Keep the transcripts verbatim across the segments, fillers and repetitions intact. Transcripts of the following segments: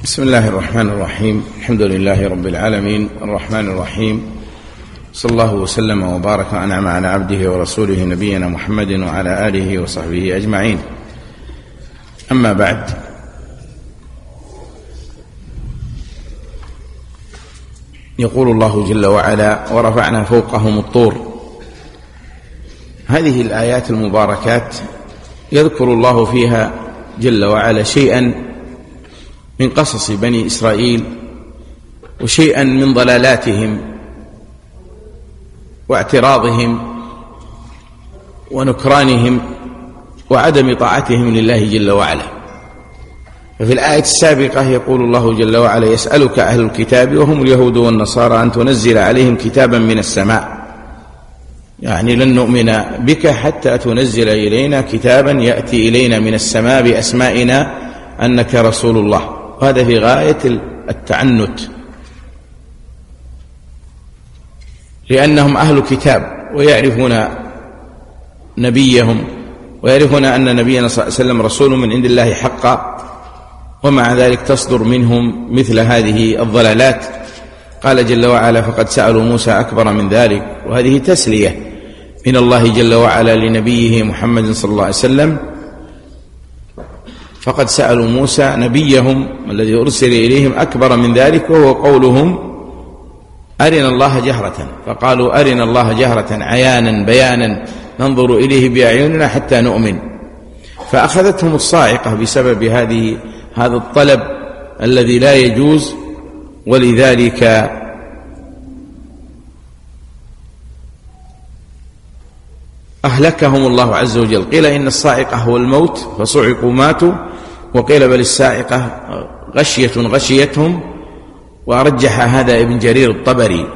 بسم الله الرحمن الرحيم. الحمد لله رب العالمين الرحمن الرحيم، صلى الله وسلم وبارك وأنعم على عبده ورسوله نبينا محمد وعلى آله وصحبه أجمعين. أما بعد، يقول الله جل وعلا: ورفعنا فوقهم الطور. هذه الآيات المباركات يذكر الله فيها جل وعلا شيئا من قصص بني إسرائيل وشيئا من ضلالاتهم واعتراضهم ونكرانهم وعدم طاعتهم لله جل وعلا. ففي الآية السابقة يقول الله جل وعلا: يسألك أهل الكتاب وهم اليهود والنصارى أن تنزل عليهم كتابا من السماء، يعني لن نؤمن بك حتى تنزل إلينا كتابا يأتي إلينا من السماء بأسمائنا أنك رسول الله. وهذا في غاية التعنت، لأنهم أهل كتاب ويعرفون نبيهم ويعرفون أن نبينا صلى الله عليه وسلم رسول من عند الله حقا، ومع ذلك تصدر منهم مثل هذه الضلالات. قال جل وعلا: فقد سألوا موسى أكبر من ذلك. وهذه تسلية من الله جل وعلا لنبيه محمد صلى الله عليه وسلم. فقد سألوا موسى نبيهم الذي أرسل إليهم أكبر من ذلك، وهو قولهم: أرنا الله جهرة. فقالوا: أرنا الله جهرة عيانا بيانا ننظر إليه بأعيننا حتى نؤمن. فأخذتهم الصاعقة بسبب هذه هذا الطلب الذي لا يجوز، ولذلك أهلكهم الله عز وجل. قيل إن الصاعقة هو الموت فصعقوا ماتوا، وقيل بل الصاعقة غشية غشيتهم، ورجح هذا ابن جرير الطبري.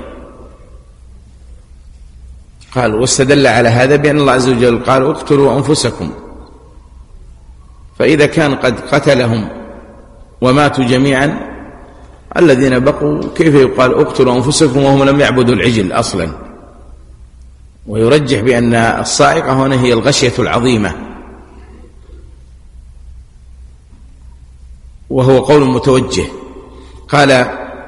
قال واستدل على هذا بأن الله عز وجل قال: اقتلوا أنفسكم. فإذا كان قد قتلهم وماتوا جميعا، الذين بقوا كيف يقال اقتلوا أنفسكم وهم لم يعبدوا العجل أصلا؟ ويرجح بأن الصاعقة هنا هي الغشية العظيمة، وهو قول متوجه. قال: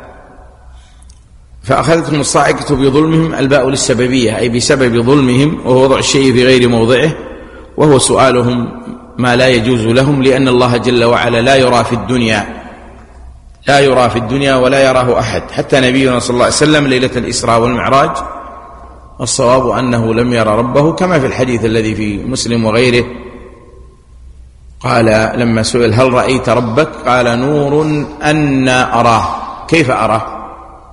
فأخذتهم الصاعقة بظلمهم، الباء للسببية أي بسبب ظلمهم، وهو وضع الشيء في غير موضعه، وهو سؤالهم ما لا يجوز لهم، لأن الله جل وعلا لا يرى في الدنيا لا يرى في الدنيا ولا يراه أحد. حتى نبينا صلى الله عليه وسلم ليلة الإسراء والمعراج الصواب أنه لم يرى ربه، كما في الحديث الذي في مسلم وغيره. قال لما سئل: هل رأيت ربك؟ قال: نور أنا أراه. كيف أراه؟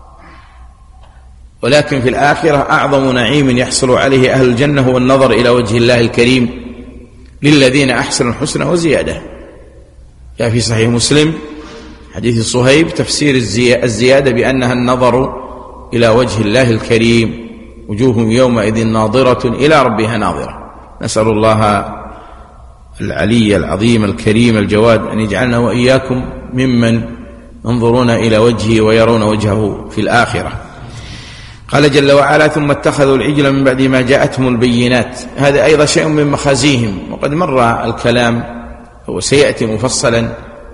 ولكن في الآخرة أعظم نعيم يحصل عليه أهل الجنة هو النظر إلى وجه الله الكريم، للذين أحسنوا الحسنى وزيادة. جاء في صحيح مسلم حديث صهيب تفسير الزيادة بأنها النظر إلى وجه الله الكريم، وجوه يومئذ ناظرة إلى ربها ناظرة. نسأل الله العلي العظيم الكريم الجواد أن يجعلنا وإياكم ممن ينظرون إلى وجهه ويرون وجهه في الآخرة. قال جل وعلا: ثم اتخذوا العجل من بعد ما جاءتهم البينات. هذا أيضا شيء من مخازيهم، وقد مر الكلام وسيأتي مفصلا.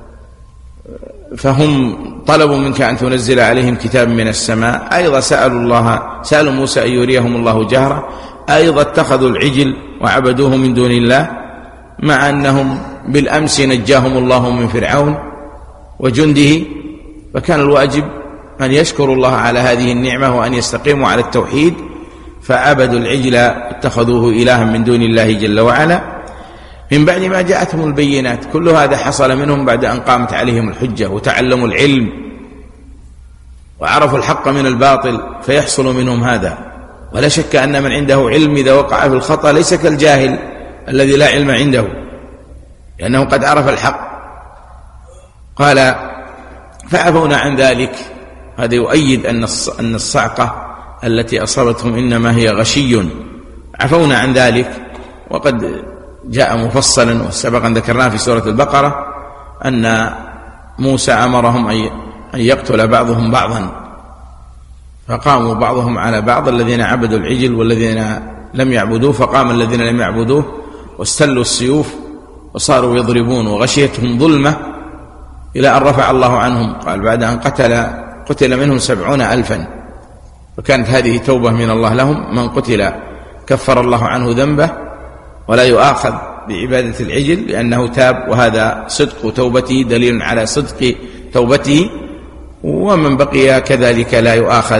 فهم طلبوا منك أن تنزل عليهم كتاب من السماء، أيضا سألوا الله سألوا موسى أن يريهم الله جهرة، أيضا اتخذوا العجل وعبدوه من دون الله، مع أنهم بالأمس نجاهم الله من فرعون وجنده. فكان الواجب أن يشكروا الله على هذه النعمة وأن يستقيموا على التوحيد، فعبدوا العجل اتخذوه إلها من دون الله جل وعلا من بعد ما جاءتهم البينات. كل هذا حصل منهم بعد أن قامت عليهم الحجة وتعلموا العلم وعرفوا الحق من الباطل، فيحصل منهم هذا. ولا شك أن من عنده علم إذا وقع في الخطأ ليس كالجاهل الذي لا علم عنده، لأنه قد عرف الحق. قال: فعفونا عن ذلك. هذا يؤيد أن الصعقة التي أصابتهم إنما هي غشي. عفونا عن ذلك. وقد جاء مفصلا وسبقا ذكرناه في سورة البقرة أن موسى أمرهم أن يقتل بعضهم بعضا، فقاموا بعضهم على بعض، الذين عبدوا العجل والذين لم يعبدوه، فقام الذين لم يعبدوه واستلوا السيوف وصاروا يضربون، وغشيتهم ظلمة إلى أن رفع الله عنهم. قال بعد أن قتل قتل منهم سبعون ألفا، وكانت هذه توبة من الله لهم. من قتل كفر الله عنه ذنبه ولا يؤاخذ بعبادة العجل لأنه تاب، وهذا صدق توبته دليل على صدق توبته. ومن بقي كذلك لا يؤاخذ،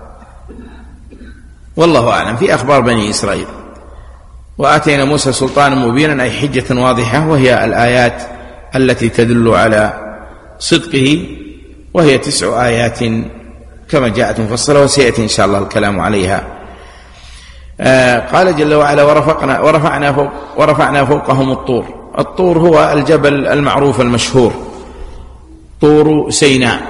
والله أعلم. في أخبار بني إسرائيل. وآتينا موسى سلطانا مبينا، أي حجة واضحة، وهي الآيات التي تدل على صدقه، وهي تسع آيات كما جاءت مفصلة، وسيأتي إن شاء الله الكلام عليها. آه قال جل وعلا: ورفعنا, ورفعنا, فوق ورفعنا فوقهم الطور. الطور هو الجبل المعروف المشهور، طور سيناء.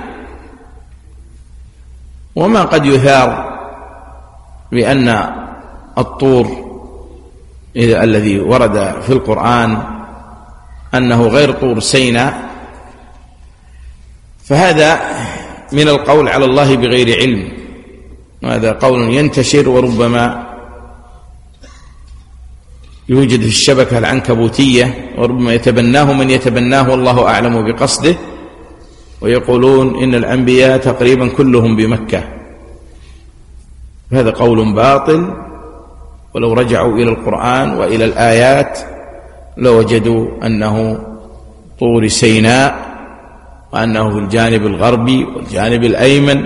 وما قد يثار بأن الطور إذا الذي ورد في القرآن أنه غير طور سيناء، فهذا من القول على الله بغير علم. هذا قول ينتشر، وربما يوجد في الشبكة العنكبوتية، وربما يتبناه من يتبناه والله أعلم بقصده. ويقولون إن الأنبياء تقريبا كلهم بمكة. هذا قول باطل، ولو رجعوا إلى القرآن وإلى الآيات لوجدوا أنه طور سيناء، وأنه في الجانب الغربي والجانب الأيمن،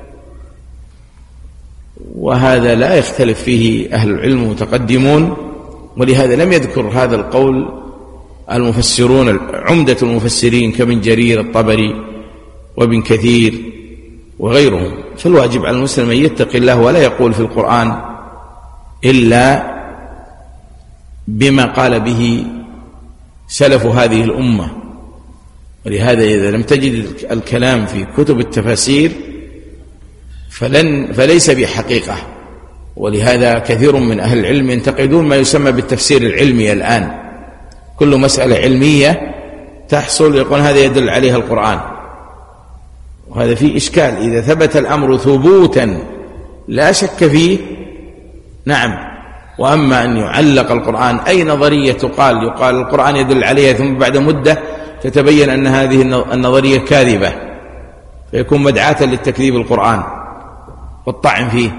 وهذا لا يختلف فيه أهل العلم المتقدمون. ولهذا لم يذكر هذا القول المفسرون عمدة المفسرين كابن جرير الطبري وابن كثير وغيرهم. فالواجب على المسلم أن يتقي الله ولا يقول في القرآن إلا بما قال به سلف هذه الأمة. ولهذا إذا لم تجد الكلام في كتب التفاسير فلن فليس بحقيقة. ولهذا كثير من أهل العلم ينتقدون ما يسمى بالتفسير العلمي الآن. كل مسألة علمية تحصل يقول هذا يدل عليها القرآن، وهذا فيه إشكال. إذا ثبت الأمر ثبوتا لا شك فيه نعم. وأما أن يعلق القرآن أي نظرية تقال يقال القرآن يدل عليها، ثم بعد مدة تتبين أن هذه النظرية كاذبة، فيكون مدعاة للتكذيب القرآن والطعن فيه.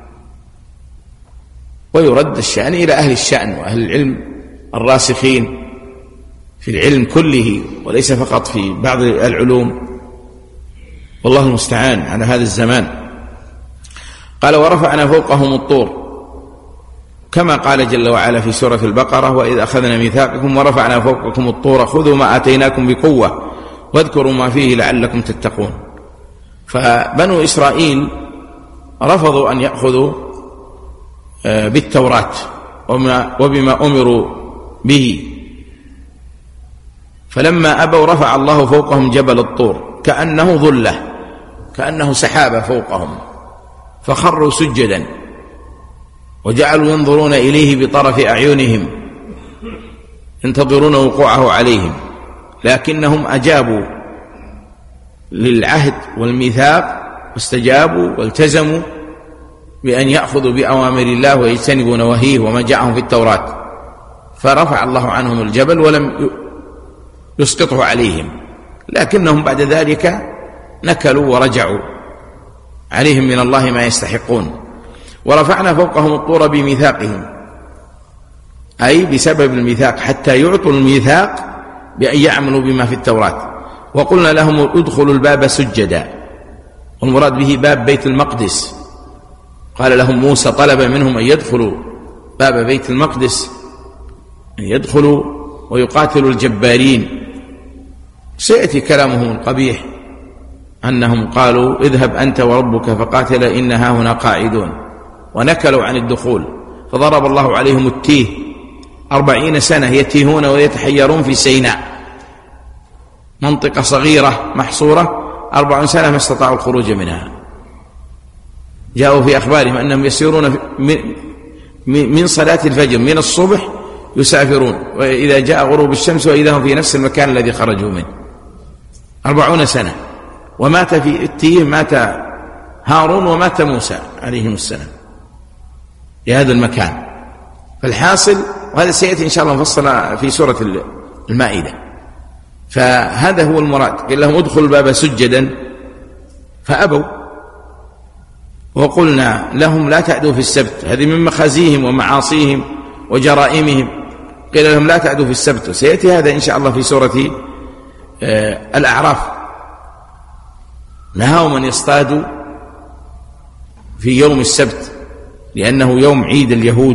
ويرد الشأن إلى أهل الشأن وأهل العلم الراسخين في العلم كله، وليس فقط في بعض العلوم، والله المستعان على هذا الزمان. قال: ورفعنا فوقهم الطور، كما قال جل وعلا في سورة البقرة: وإذ أخذنا ميثاقكم ورفعنا فوقكم الطور خذوا ما آتيناكم بقوة واذكروا ما فيه لعلكم تتقون. فبنو إسرائيل رفضوا أن يأخذوا بالتوراة وبما أمروا به، فلما أبوا رفع الله فوقهم جبل الطور كأنه ظلة، كأنه سحابة فوقهم، فخروا سجدا وجعلوا ينظرون إليه بطرف أعينهم ينتظرون وقوعه عليهم، لكنهم أجابوا للعهد والميثاق واستجابوا والتزموا بأن يأخذوا بأوامر الله ويجتنبوا نواهيه وما جاءهم في التوراة، فرفع الله عنهم الجبل ولم يسقطه عليهم، لكنهم بعد ذلك نكلوا ورجعوا عليهم من الله ما يستحقون. ورفعنا فوقهم الطور بميثاقهم، أي بسبب الميثاق، حتى يعطوا الميثاق بأن يعملوا بما في التوراة. وقلنا لهم ادخلوا الباب سجدا، والمراد به باب بيت المقدس. قال لهم موسى، طلب منهم أن يدخلوا باب بيت المقدس، أن يدخلوا ويقاتلوا الجبارين. سيأتي كلامهم القبيح أنهم قالوا اذهب أنت وربك فقاتل إنها هنا قاعدون، ونكلوا عن الدخول، فضرب الله عليهم التيه أربعين سنة يتيهون ويتحيرون في سيناء، منطقة صغيرة محصورة، أربعين سنة ما استطاعوا الخروج منها. جاءوا في أخبارهم أنهم يسيرون من صلاة الفجر من الصبح يسافرون، وإذا جاء غروب الشمس وإذا هم في نفس المكان الذي خرجوا منه. أربعون سنة، ومات في التيه مات هارون ومات موسى عليهم السلام في هذا المكان. فالحاصل، وهذا سيأتي إن شاء الله مفصل في سورة المائدة، فهذا هو المراد. قال لهم ادخلوا الباب سجدا فأبوا، وقلنا لهم لا تعدوا في السبت، هذه من مخازيهم ومعاصيهم وجرائمهم، قيل لهم لا تعدوا في السبت، وسيأتي هذا إن شاء الله في سورة الأعراف. نهاهم أن يصطادوا في يوم السبت لأنه يوم عيد اليهود،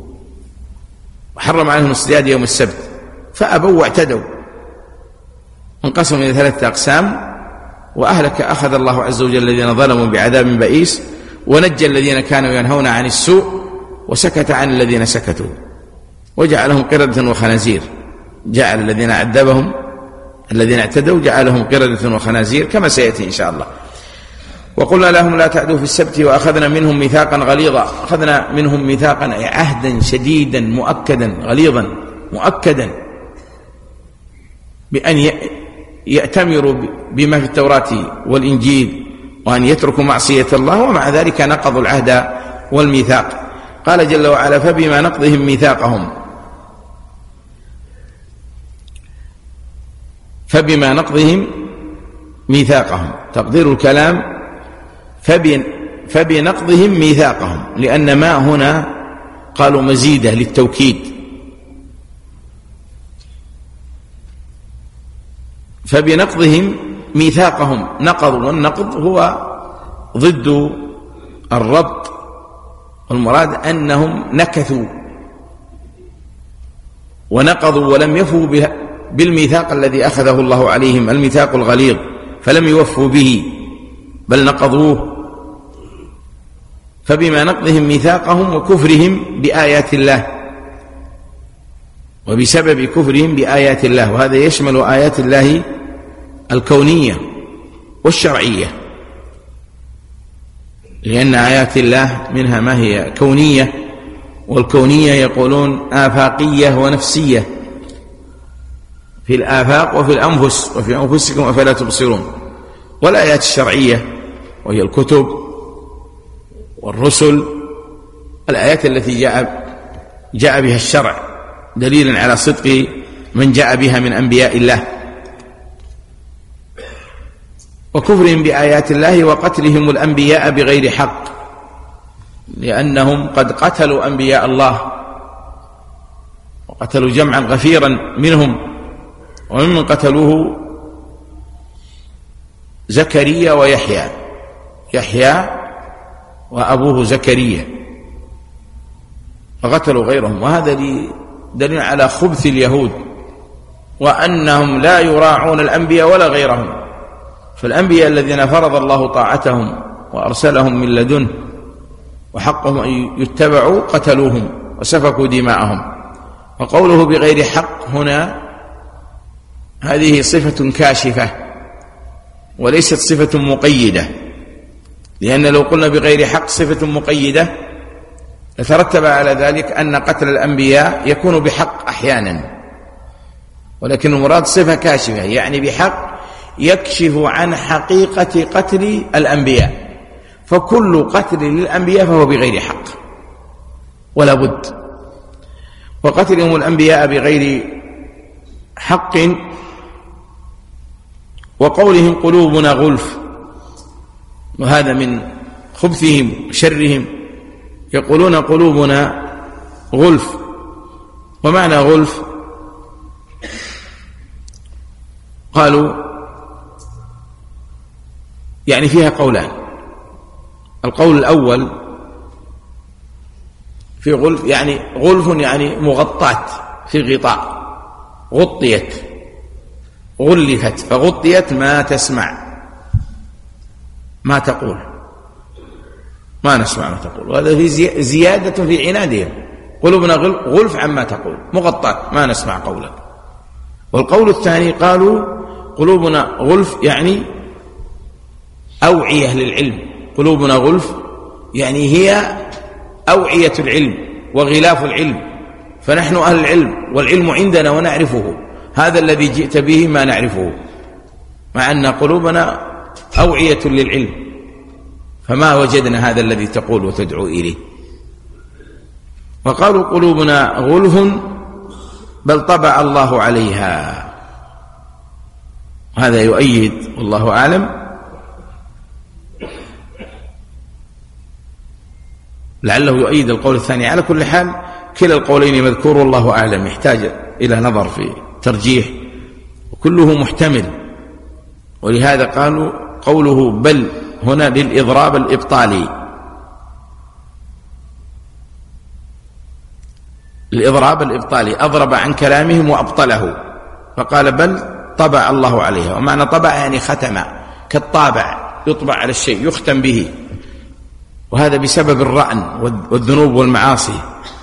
وحرم عليهم الاصطياد يوم السبت فأبوا واعتدوا، انقسموا إلى ثلاثة أقسام، وأهلك أخذ الله عز وجل الذين ظلموا بعذاب بئيس، ونجى الذين كانوا ينهون عن السوء، وسكت عن الذين سكتوا، وجعلهم قردة وخنازير. جعل الذين عذبهم الذين اعتدوا جعلهم قردة وخنازير كما سيأتي إن شاء الله. وقلنا لهم لا تعدوا في السبت وأخذنا منهم ميثاقا غليظا. أخذنا منهم ميثاقا أي عهدا شديدا مؤكدا غليظا مؤكدا بأن يأتمروا بما في التوراة والإنجيل، وأن يتركوا معصية الله، ومع ذلك نقضوا العهد والميثاق. قال جل وعلا فبما نقضهم ميثاقهم فبما نقضهم ميثاقهم تقدير الكلام فبنقضهم ميثاقهم، لأن ما هنا قالوا مزيدة للتوكيد، فبنقضهم ميثاقهم. نقضوا، والنقض هو ضد الربط، والمراد أنهم نكثوا ونقضوا ولم يفوا بالميثاق الذي أخذه الله عليهم، الميثاق الغليظ، فلم يوفوا به بل نقضوه. فبما نقضهم ميثاقهم وكفرهم بآيات الله، وبسبب كفرهم بآيات الله، وهذا يشمل آيات الله الكونية والشرعية، لأن آيات الله منها ما هي كونية، والكونية يقولون آفاقية ونفسية، في الآفاق وفي الأنفس، وفي أنفسكم أفلا تبصرون. والآيات الشرعية وهي الكتب والرسل، الآيات التي جاء جاء بها الشرع دليلا على صدق من جاء بها من أنبياء الله. وكفرهم بآيات الله وقتلهم الأنبياء بغير حق، لأنهم قد قتلوا أنبياء الله، وقتلوا جمعا غفيرا منهم، وممن قتلوه زكريا ويحيى، يحيى وأبوه زكريا، فقتلوا غيرهم. وهذا دليل على خبث اليهود، وأنهم لا يراعون الأنبياء ولا غيرهم. فالأنبياء الذين فرض الله طاعتهم وأرسلهم من لدنه وحقهم أن يتبعوا قتلوهم وسفكوا دماءهم. وقوله بغير حق هنا هذه صفة كاشفة وليست صفة مقيدة، لأن لو قلنا بغير حق صفة مقيدة لترتب على ذلك أن قتل الأنبياء يكون بحق أحيانا، ولكن المراد صفة كاشفة، يعني بحق يكشف عن حقيقة قتل الأنبياء، فكل قتل للأنبياء فهو بغير حق ولا بد. وقتلهم الأنبياء بغير حق، وقولهم قلوبنا غلف، وهذا من خبثهم شرهم، يقولون قلوبنا غلف. ومعنى غلف قالوا يعني فيها قولان. القول الأول في غلف يعني غلف يعني مغطاة في غطاء، غطيت غلفت، فغطيت ما تسمع ما تقول، ما نسمع ما تقول. وهذا في زيادة في عنادهم، قلوبنا غلف عما تقول، مغطاة ما نسمع قولك. والقول الثاني قالوا قلوبنا غلف يعني أوعية للعلم، قلوبنا غلف يعني هي أوعية العلم وغلاف العلم، فنحن أهل العلم والعلم عندنا ونعرفه، هذا الذي جئت به ما نعرفه، مع أن قلوبنا أوعية للعلم فما وجدنا هذا الذي تقول وتدعو إليه. وقالوا قلوبنا غلف بل طبع الله عليها، هذا يؤيد والله أعلم لعله يؤيد القول الثاني. على كل حال كلا القولين مذكور والله أعلم، يحتاج إلى نظر في ترجيح وكله محتمل. ولهذا قالوا قوله بل هنا للإضراب الإبطالي، الإضراب الإبطالي أضرب عن كلامهم وأبطله، فقال بل طبع الله عليها. ومعنى طبع يعني ختم، كالطابع يطبع على الشيء يختم به، وهذا بسبب الرأن والذنوب والمعاصي.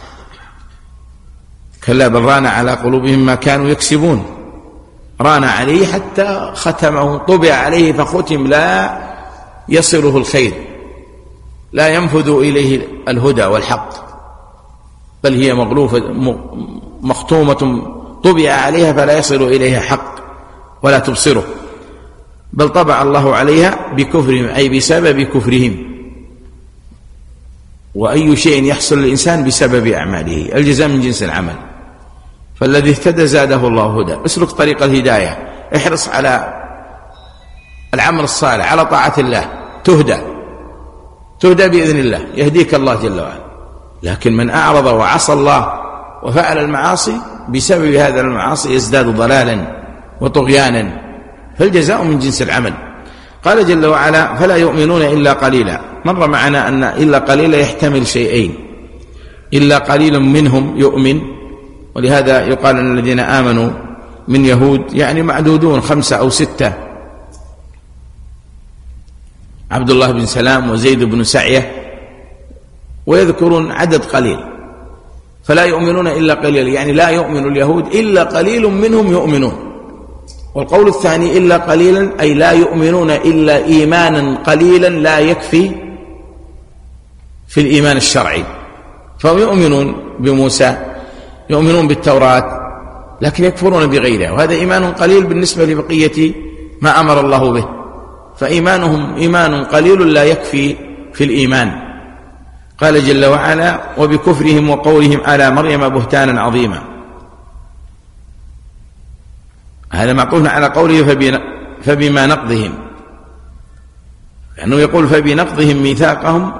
كلا بل ران على قلوبهم ما كانوا يكسبون، ران عليه حتى ختمه، طبع عليه فختم، لا يصله الخير، لا ينفذ إليه الهدى والحق، بل هي مغلوفة مختومة طبع عليها فلا يصل إليها حق ولا تبصره. بل طبع الله عليها بكفرهم، أي بسبب كفرهم. وأي شيء يحصل للإنسان بسبب أعماله، الجزاء من جنس العمل. فالذي اهتدى زاده الله هدى. اسلك طريق الهداية، احرص على العمل الصالح، على طاعة الله، تهدى تهدى بإذن الله، يهديك الله جل وعلا. لكن من أعرض وعصى الله وفعل المعاصي بسبب هذا المعاصي يزداد ضلالا وطغيانا، فالجزاء من جنس العمل. قال جل وعلا فلا يؤمنون إلا قليلا. مر معنا أن إلا قليلا يحتمل شيئين، إلا قليل منهم يؤمن، ولهذا يقال أن الذين آمنوا من يهود يعني معدودون خمسة أو ستة، عبد الله بن سلام وزيد بن سعية، ويذكرون عدد قليل. فلا يؤمنون إلا قليل يعني لا يؤمن اليهود إلا قليل منهم يؤمنون. والقول الثاني إلا قليلا أي لا يؤمنون إلا إيمانا قليلا لا يكفي في الإيمان الشرعي. فهم يؤمنون بموسى، يؤمنون بالتوراة، لكن يكفرون بغيرها، وهذا إيمان قليل بالنسبة لبقية ما أمر الله به. فإيمانهم إيمان قليل لا يكفي في الإيمان. قال جل وعلا وبكفرهم وقولهم على مريم بهتانا عظيما. هذا معطوف على قوله فبما نقضهم، لأنه يقول فبنقضهم ميثاقهم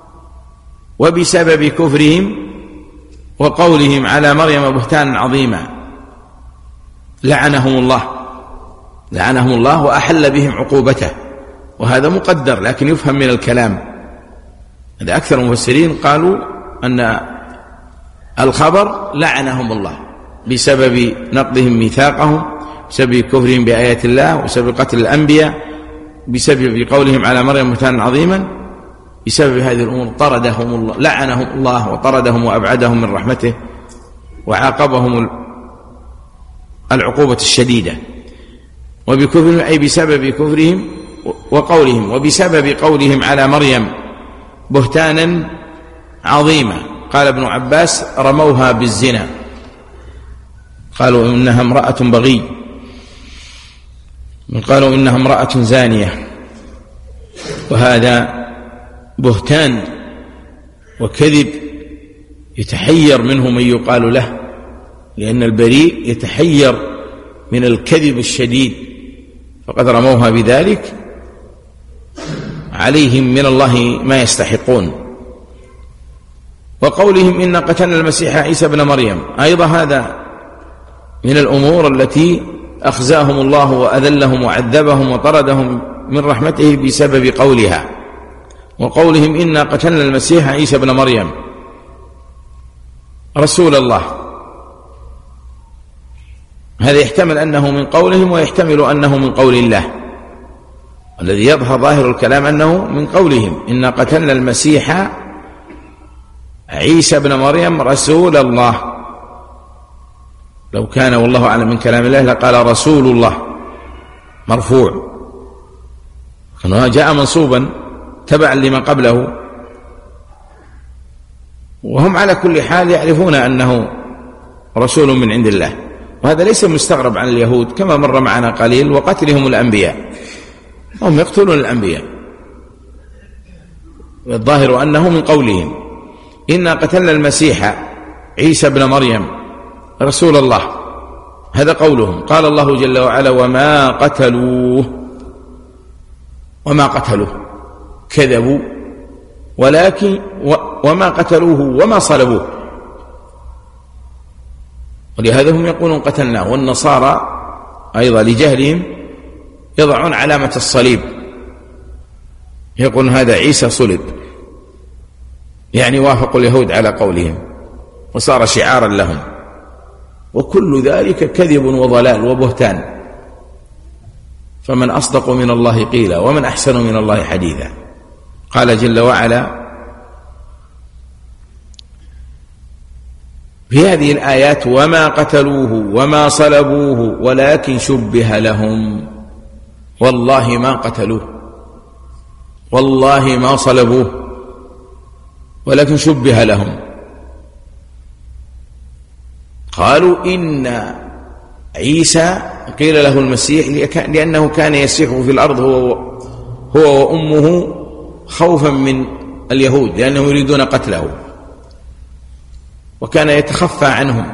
وبسبب كفرهم وقولهم على مريم بهتانا عظيما لعنهم الله لعنهم الله وأحل بهم عقوبته. وهذا مقدر لكن يفهم من الكلام. هذا أكثر المفسرين قالوا أن الخبر لعنهم الله بسبب نقضهم ميثاقهم، بسبب كفرهم بآيات الله، وبسبب قتل الأنبياء، بسبب قولهم على مريم بهتانا عظيما. بسبب هذه الأمور طردهم الله، لعنهم الله وطردهم وأبعدهم من رحمته وعاقبهم العقوبة الشديدة. وبكفرهم أي بسبب كفرهم وقولهم، وبسبب قولهم على مريم بهتانا عظيما. قال ابن عباس رموها بالزنا، قالوا إنها امرأة بغي، قالوا إنها امرأة زانية. وهذا بهتان وكذب يتحير منه من يقال له، لأن البريء يتحير من الكذب الشديد، فقد رموها بذلك عليهم من الله ما يستحقون. وقولهم إن قتلنا المسيح عيسى بن مريم، أيضا هذا من الأمور التي أخزاهم الله وأذلهم وعذبهم وطردهم من رحمته بسبب قولها. وقولهم إنا قتلنا المسيح عيسى بن مريم رسول الله، هذا يحتمل أنه من قولهم ويحتمل أنه من قول الله. الذي يظهر ظاهر الكلام أنه من قولهم إنا قتلنا المسيح عيسى بن مريم رسول الله. لو كان والله أعلم من كلام الله لقال رسول الله مرفوع، كان جاء منصوبا تبعا لما قبله. وهم على كل حال يعرفون أنه رسول من عند الله، وهذا ليس مستغرب عن اليهود كما مر معنا قليل، وقتلهم الأنبياء، هم يقتلون الأنبياء. الظاهر أنه من قولهم إنا قتلنا المسيح عيسى بن مريم رسول الله، هذا قولهم. قال الله جل وعلا وما قتلوه، وما قتلوه كذبوا، ولكن وما قتلوه وما صلبوه، ولهذا هم يقولون قتلناه. والنصارى أيضا لجهلهم يضعون علامة الصليب، يقولون هذا عيسى صلب، يعني وافقوا اليهود على قولهم وصار شعارا لهم، وكل ذلك كذب وضلال وبهتان. فمن أصدق من الله قيلا ومن أحسن من الله حديثا. قال جل وعلا في هذه الآيات وما قتلوه وما صلبوه ولكن شبه لهم. والله ما قتلوه، والله ما صلبوه، ولكن شبه لهم. قالوا إن عيسى قيل له المسيح لأنه كان يسيح في الأرض هو, هو وأمه خوفا من اليهود، لأنهم يريدون قتله، وكان يتخفى عنهم،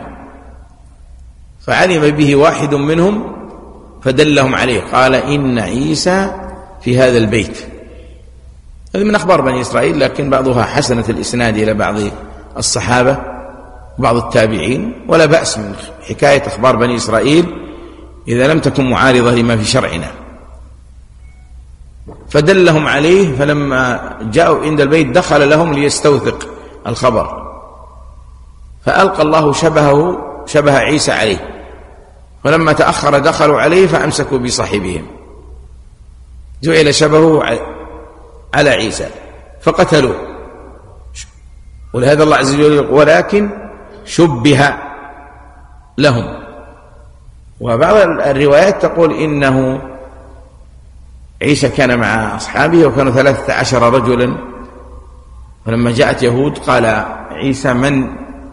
فعلم به واحد منهم فدلهم عليه، قال إن عيسى في هذا البيت. هذا من أخبار بني إسرائيل، لكن بعضها حسنة الإسناد إلى بعض الصحابة وبعض التابعين، ولا بأس من حكاية أخبار بني إسرائيل إذا لم تكن معارضة لما في شرعنا. فدلهم عليه، فلما جاءوا عند البيت دخل لهم ليستوثق الخبر، فألقى الله شبهه شبه عيسى عليه، فلما تأخر دخلوا عليه فأمسكوا بصاحبهم، جعل شبهه على عيسى فقتلوه. ولهذا الله عز وجل يقول ولكن شبه لهم. وبعض الروايات تقول إنه عيسى كان مع أصحابه وكانوا ثلاثة عشر رجلا، ولما جاءت يهود قال عيسى من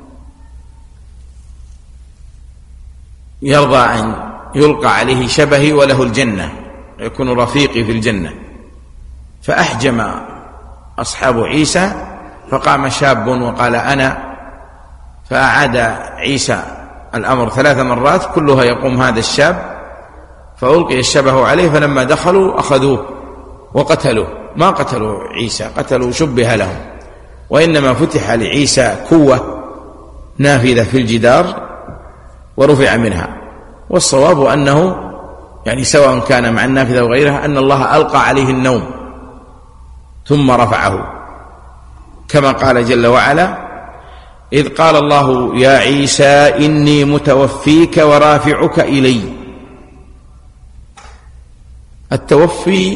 يرضى أن يلقى عليه شبهي وله الجنة يكون رفيقي في الجنة. فأحجم أصحاب عيسى، فقام شاب وقال أنا، فأعاد عيسى الأمر ثلاث مرات كلها يقوم هذا الشاب، فألقي الشبه عليه، فلما دخلوا أخذوه وقتلوه. ما قتلوا عيسى، قتلوا شبه لهم، وإنما فتح لعيسى كوة نافذة في الجدار ورفع منها. والصواب أنه يعني سواء كان مع النافذة وغيرها أن الله ألقى عليه النوم ثم رفعه، كما قال جل وعلا إذ قال الله يا عيسى إني متوفيك ورافعك إلي. التوفي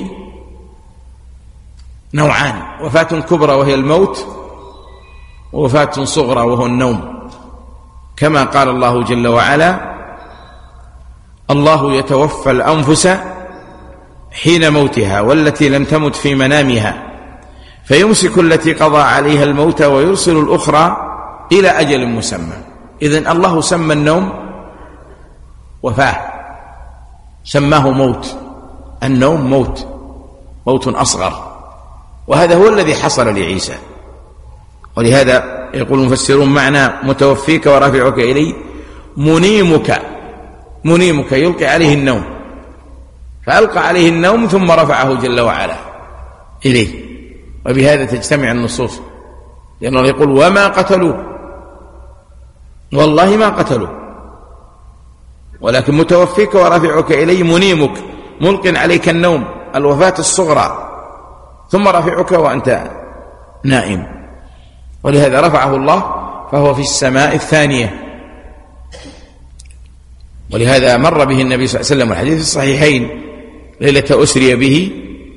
نوعان: وفاة كبرى وهي الموت، ووفاة صغرى وهو النوم، كما قال الله جل وعلا الله يتوفى الأنفس حين موتها والتي لم تمت في منامها فيمسك التي قضى عليها الموت ويرسل الأخرى إلى أجل مسمى. إذن الله سمى النوم وفاة، سماه موت. النوم موت، موت أصغر، وهذا هو الذي حصل لعيسى. ولهذا يقول المفسرون معنى متوفيك ورافعك إلي منيمك، منيمك يلقي عليه النوم، فألقى عليه النوم ثم رفعه جل وعلا إليه. وبهذا تجتمع النصوص، لأنه يقول وما قتلوه، والله ما قتلوه، ولكن متوفيك ورافعك إلي منيمك، ملق عليك النوم الوفاة الصغرى، ثم رافعك وأنت نائم. ولهذا رفعه الله فهو في السماء الثانية. ولهذا مر به النبي صلى الله عليه وسلم الحديث الصحيحين ليلة أسري به،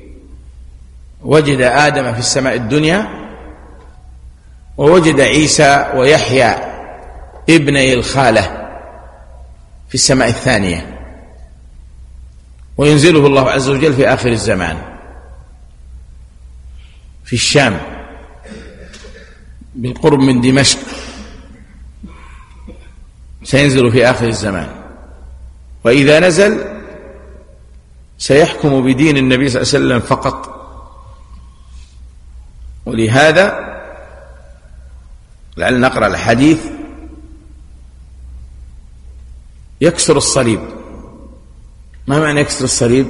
وجد آدم في السماء الدنيا، ووجد عيسى ويحيى ابني الخالة في السماء الثانية، وينزله الله عز وجل في آخر الزمان في الشام بالقرب من دمشق، سينزل في آخر الزمان. وإذا نزل سيحكم بدين النبي صلى الله عليه وسلم فقط. ولهذا لعل نقرأ الحديث يكسر الصليب. ما معنى يكسر الصليب؟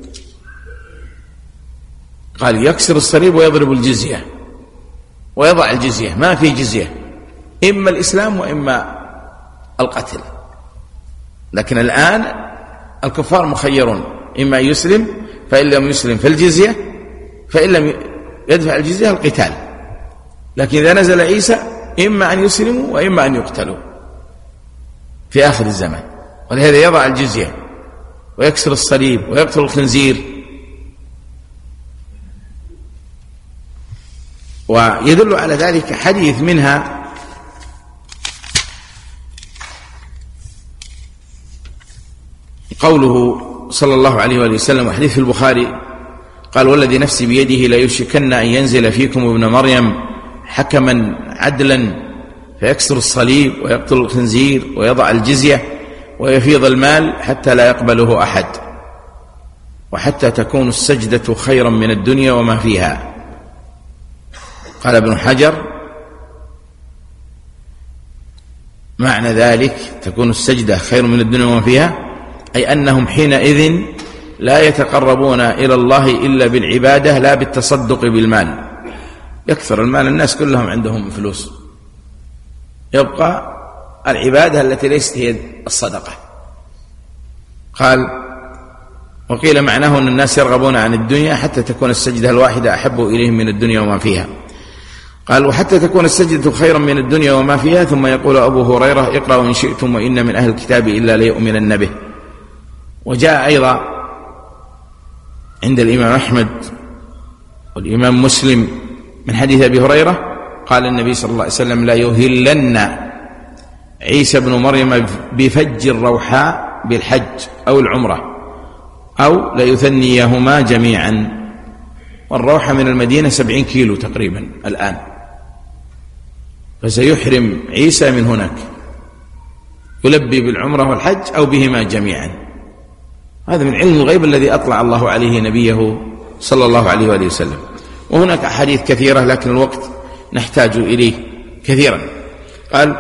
قال يكسر الصليب ويضرب الجزية ويضع الجزية، ما في جزية، إما الإسلام وإما القتل. لكن الآن الكفار مخيرون، إما يسلم، فإن لم يسلم فالجزية، فإن لم يدفع الجزية القتال. لكن إذا نزل عيسى إما أن يسلموا وإما أن يقتلوا في آخر الزمان. ولهذا يضع الجزية ويكسر الصليب ويقتل الخنزير. ويدل على ذلك حديث منها قوله صلى الله عليه وآله وسلم، وحديث في البخاري قال: والذي نفسي بيده لا يشكن أن ينزل فيكم ابن مريم حكما عدلا فيكسر الصليب ويقتل الخنزير ويضع الجزية ويفيض المال حتى لا يقبله أحد، وحتى تكون السجدة خيرا من الدنيا وما فيها. قال ابن حجر: معنى ذلك تكون السجدة خير من الدنيا وما فيها، أي أنهم حينئذ لا يتقربون إلى الله إلا بالعبادة لا بالتصدق بالمال. يكثر المال، الناس كلهم عندهم فلوس، يبقى العبادة التي ليست هي الصدقة. قال: وقيل معناه أن الناس يرغبون عن الدنيا حتى تكون السجدة الواحدة أحب إليهم من الدنيا وما فيها. قال: وحتى تكون السجدة خيرا من الدنيا وما فيها. ثم يقول أبو هريرة: اقرأوا إن شئتم وإن من أهل الكتاب إلا ليؤمنن به. وجاء أيضا عند الإمام أحمد والإمام مسلم من حديث أبي هريرة قال النبي صلى الله عليه وسلم: لا يهلن عيسى بن مريم بفج الروحاء بالحج أو العمرة أو ليثنيهما جميعا. والروحة من المدينة سبعين كيلو تقريبا الآن، فسيحرم عيسى من هناك، يلبي بالعمرة والحج أو بهما جميعا. هذا من علم الغيب الذي أطلع الله عليه نبيه صلى الله عليه وآله وسلم. وهناك أحاديث كثيرة لكن الوقت نحتاج إليه كثيرا. قال: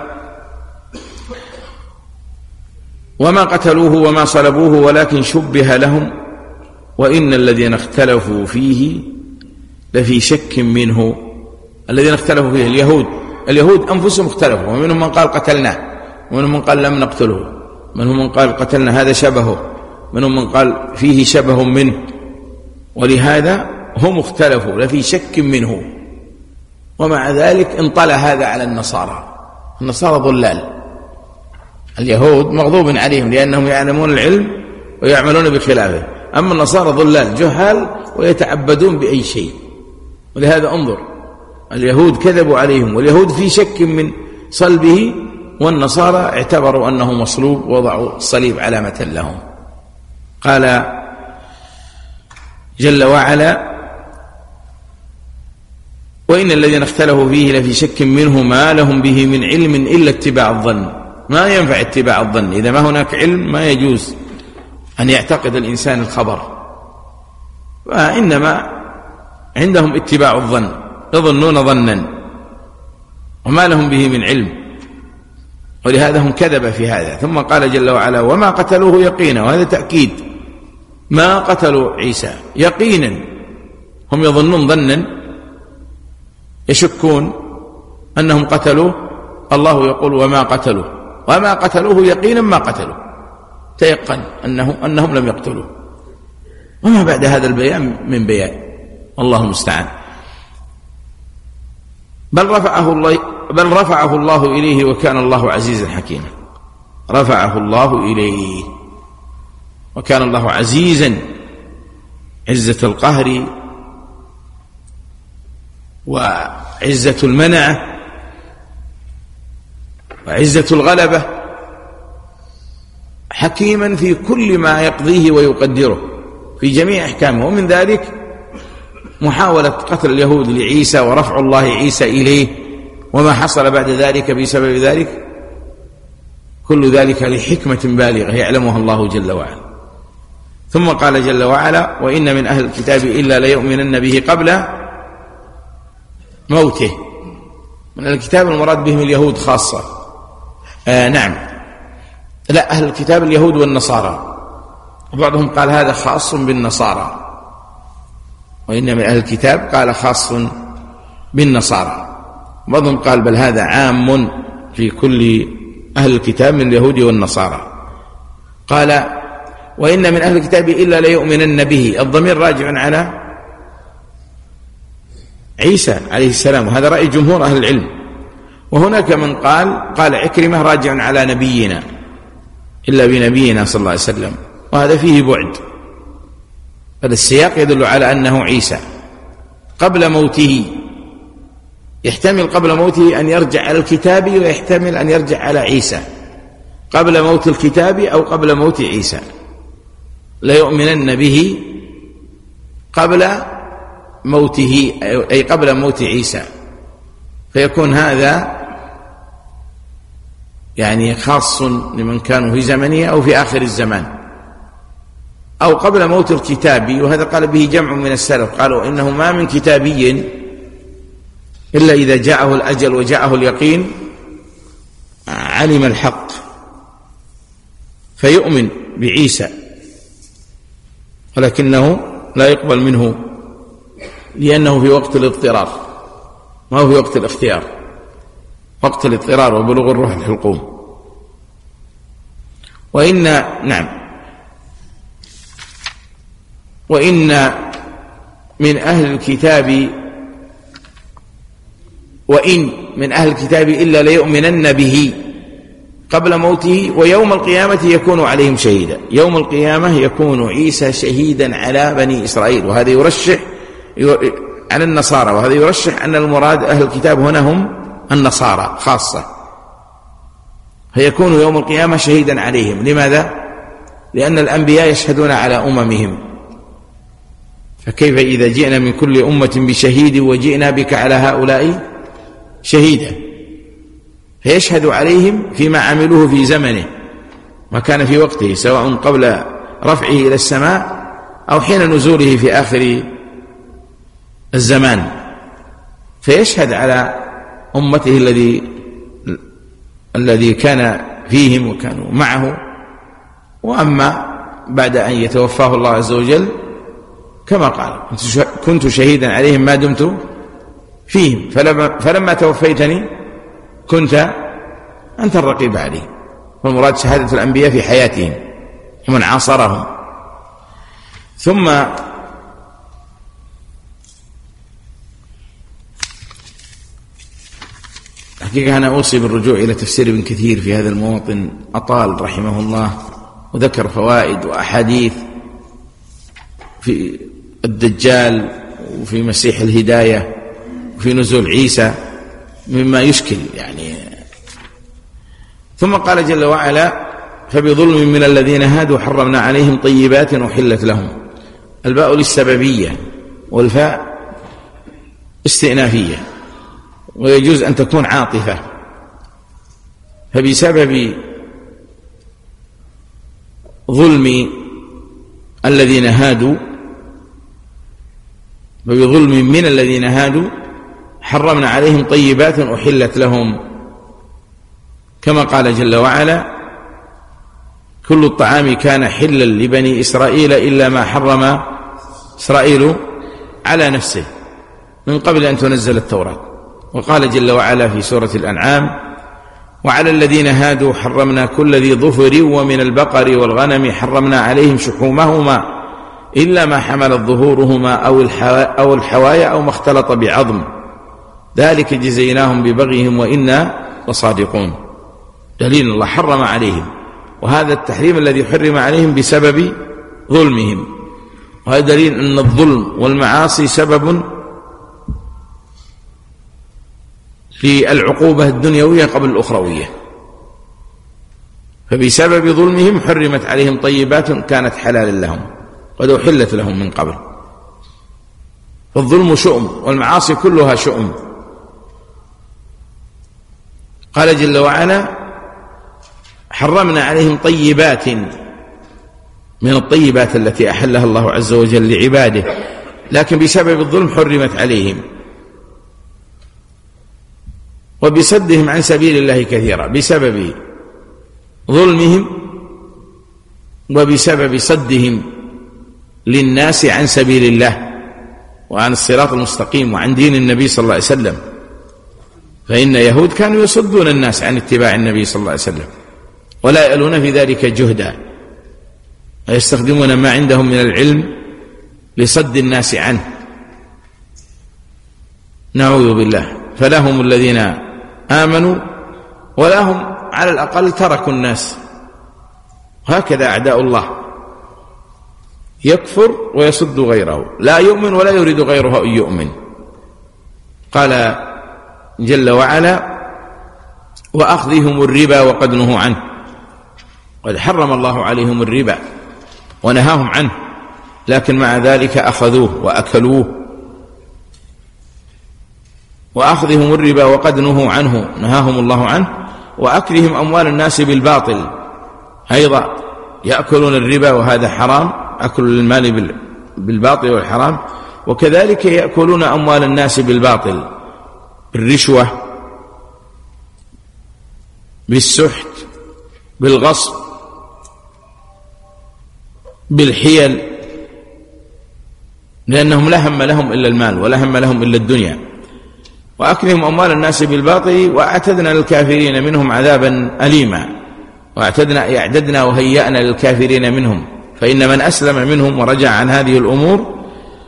وما قتلوه وما صلبوه ولكن شبه لهم وإن الذين اختلفوا فيه لفي شك منه. الذين اختلفوا فيه اليهود، اليهود أنفسهم اختلفوا، ومنهم من قال قتلناه، ومنهم من قال لم نقتله، منهم من قال قتلنا هذا شبهه، منهم من قال فيه شبه منه. ولهذا هم اختلفوا لفي شك منه. ومع ذلك انطلى هذا على النصارى. النصارى ضلال، اليهود مغضوب عليهم لأنهم يعلمون العلم ويعملون بخلافه، أما النصارى ضلال جهال ويتعبدون بأي شيء. ولهذا انظر، اليهود كذبوا عليهم، واليهود في شك من صلبه، والنصارى اعتبروا أنه مصلوب وضعوا الصليب علامة لهم. قال جل وعلا: وإن الذين اختلفوا فيه لفي شك منه ما لهم به من علم إلا اتباع الظن. ما ينفع اتباع الظن، إذا ما هناك علم ما يجوز أن يعتقد الإنسان الخبر، وإنما عندهم اتباع الظن، يظنون ظنا وما لهم به من علم، ولهذا هم كذب في هذا. ثم قال جل وعلا: وما قتلوه يقينا، وهذا تأكيد، ما قتلوا عيسى يقينا. هم يظنون ظنا، يشكون أنهم قتلوه، الله يقول: وما قتلوه، وما قتلوه يقينا ما قتلوه، تيقن أنه أنهم لم يقتلوه. وما بعد هذا البيان من بيان، الله المستعان. بل رفعه الله بل رفعه الله إليه وكان الله عزيزا حكيما. رفعه الله إليه وكان الله عزيزا، عزة القهر وعزة المنعة وعزة الغلبة، حكيما في كل ما يقضيه ويقدره في جميع أحكامه. ومن ذلك محاولة قتل اليهود لعيسى ورفع الله عيسى إليه، وما حصل بعد ذلك بسبب ذلك، كل ذلك لحكمة بالغة يعلمها الله جل وعلا. ثم قال جل وعلا: وإن من أهل الكتاب إلا ليؤمنن به قبل موته. من الكتاب المراد بهم اليهود خاصة. آه نعم، لا، أهل الكتاب اليهود والنصارى، وبعضهم قال هذا خاص بالنصارى، وإن من أهل الكتاب قال خاص بالنصارى، بعضهم قال بل هذا عام في كل أهل الكتاب من اليهود والنصارى. قال وإن من أهل الكتاب إلا ليؤمنن به، الضمير راجع على عيسى عليه السلام، وهذا رأي جمهور أهل العلم. وهناك من قال قال عكرمة راجع على نبينا، إلا بنبينا صلى الله عليه وسلم، وهذا فيه بعد، هذا السياق يدل على أنه عيسى قبل موته، يحتمل قبل موته أن يرجع على الكتاب، ويحتمل أن يرجع على عيسى قبل موت الكتاب أو قبل موت عيسى. ليؤمنن به قبل موته أي قبل موت عيسى، فيكون هذا يعني خاص لمن كانوا في زمنه أو في آخر الزمان، أو قبل موت الكتاب، وهذا قال به جمع من السلف، قالوا إنه ما من كتابي إلا إذا جاءه الأجل وجاءه اليقين علم الحق فيؤمن بعيسى، ولكنه لا يقبل منه لأنه في وقت الاضطرار، ما هو في وقت الاختيار، وقت الاضطرار وبلوغ الروح الحلقوم. وإن نعم وإن من أهل الكتاب وإن من أهل الكتاب إلا ليؤمنن به قبل موته ويوم القيامة يكون عليهم شهيدا. يوم القيامة يكون عيسى شهيدا على بني إسرائيل، وهذا يرشح على النصارى، وهذا يرشح أن المراد أهل الكتاب هنا هم النصارى خاصة، فيكون يوم القيامة شهيدا عليهم. لماذا؟ لأن الأنبياء يشهدون على أممهم، فكيف إذا جئنا من كل أمة بشهيد وجئنا بك على هؤلاء شهيدا، فيشهد عليهم فيما عملوه في زمنه ما كان في وقته، سواء قبل رفعه إلى السماء أو حين نزوله في آخر الزمان، فيشهد على أمته الذي الذي كان فيهم وكانوا معه. وأما بعد أن يتوفاه الله عز وجل كما قال كنت شهيدا عليهم ما دمت فيهم فلما, فلما توفيتني كنت أنت الرقيب عليهم. والمراد شهادة الأنبياء في حياتهم ومن عاصرهم. ثم حقيقة أنا أوصي بالرجوع إلى تفسير ابن كثير في هذا المواطن، أطال رحمه الله وذكر فوائد وأحاديث في الدجال وفي مسيح الهداية وفي نزول عيسى مما يشكل يعني. ثم قال جل وعلا فبظلم من الذين هادوا حرمنا عليهم طيبات أحلت لهم. الباء للسببية والفاء استئنافية، ويجوز أن تكون عاطفة. فبسبب ظلم الذين هادوا فبظلم من الذين هادوا حرمنا عليهم طيبات أحلت لهم، كما قال جل وعلا كل الطعام كان حلا لبني إسرائيل إلا ما حرم إسرائيل على نفسه من قبل أن تنزل التوراة. وقال جل وعلا في سورة الأنعام وعلى الذين هادوا حرمنا كل ذي ظفر ومن البقر والغنم حرمنا عليهم شحومهما إلا ما حملت ظهورهما أو الحوايا أو ما اختلط بعظم ذلك جزيناهم ببغيهم وإنا لصادقون. دليل الله حرم عليهم، وهذا التحريم الذي حرم عليهم بسبب ظلمهم، وهذا دليل أن الظلم والمعاصي سبب في العقوبة الدنيوية قبل الأخروية. فبسبب ظلمهم حرمت عليهم طيبات كانت حلالا لهم قد أحلت لهم من قبل. فالظلم شؤم والمعاصي كلها شؤم. قال جل وعلا حرمنا عليهم طيبات من الطيبات التي أحلها الله عز وجل لعباده، لكن بسبب الظلم حرمت عليهم وبصدهم عن سبيل الله كثيرا. بسبب ظلمهم وبسبب صدهم للناس عن سبيل الله وعن الصراط المستقيم وعن دين النبي صلى الله عليه وسلم. فإن يهود كانوا يصدون الناس عن اتباع النبي صلى الله عليه وسلم ولا يألون في ذلك جهدا، ويستخدمون ما عندهم من العلم لصد الناس عنه. نعوذ بالله. فلهم الذين آمنوا ولهم على الأقل تركوا الناس. هكذا أعداء الله، يكفر ويصد غيره، لا يؤمن ولا يريد غيره أن يؤمن. قال جل وعلا: وأخذهم الربا وقد نهوا عنه. قد حرم الله عليهم الربا ونهاهم عنه، لكن مع ذلك أخذوه وأكلوه. وأخذهم الربا وقد نهوا عنه، نهاهم الله عنه. وأكلهم أموال الناس بالباطل، أيضا يأكلون الربا وهذا حرام، أكل المال بالباطل والحرام. وكذلك يأكلون أموال الناس بالباطل، بالرشوة، بالسحت، بالغصب، بالحيل، لأنهم لا هم لهم إلا المال ولا هم لهم إلا الدنيا. وأكلهم أموال الناس بالباطل وأعتدنا للكافرين منهم عذابا أليما. وأعتدنا أعددنا وهيأنا للكافرين منهم. فإن من أسلم منهم ورجع عن هذه الأمور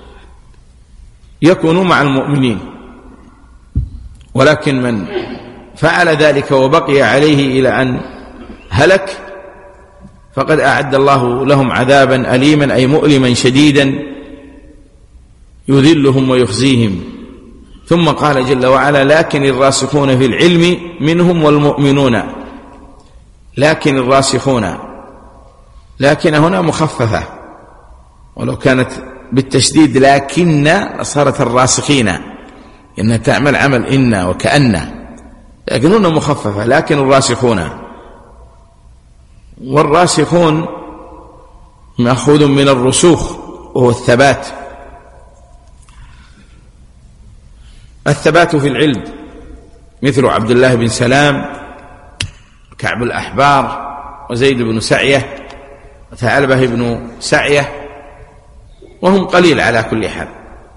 يكون مع المؤمنين، ولكن من فعل ذلك وبقي عليه إلى أن هلك فقد أعد الله لهم عذابا أليما، أي مؤلما شديدا يذلهم ويخزيهم. ثم قال جل وعلا: لكن الراسخون في العلم منهم والمؤمنون. لكن الراسخون، لكن هنا مخففة، ولو كانت بالتشديد لكن صارت الراسخين، إنها تعمل عمل إن وكأن، لكن هنا مخففة. لكن الراسخون، والراسخون مأخوذ من الرسوخ وهو الثبات، الثبات في العلم، مثل عبد الله بن سلام، كعب الأحبار، وزيد بن سعية، وثعلبة بن سعية، وهم قليل على كل حال.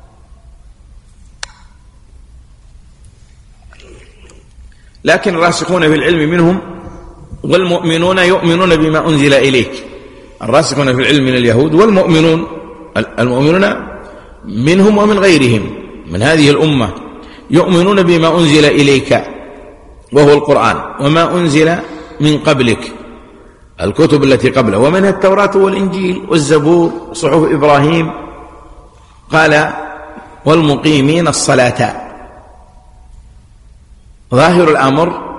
لكن الراسخون في العلم منهم والمؤمنون يؤمنون بما أنزل إليك. الراسخون في العلم من اليهود، والمؤمنون المؤمنون منهم ومن غيرهم من هذه الأمة يؤمنون بما أنزل إليك وهو القرآن، وما أنزل من قبلك، الكتب التي قبله، ومنها التوراة والإنجيل والزبور وصحف إبراهيم. قال: والمقيمين الصلاة. ظاهر الأمر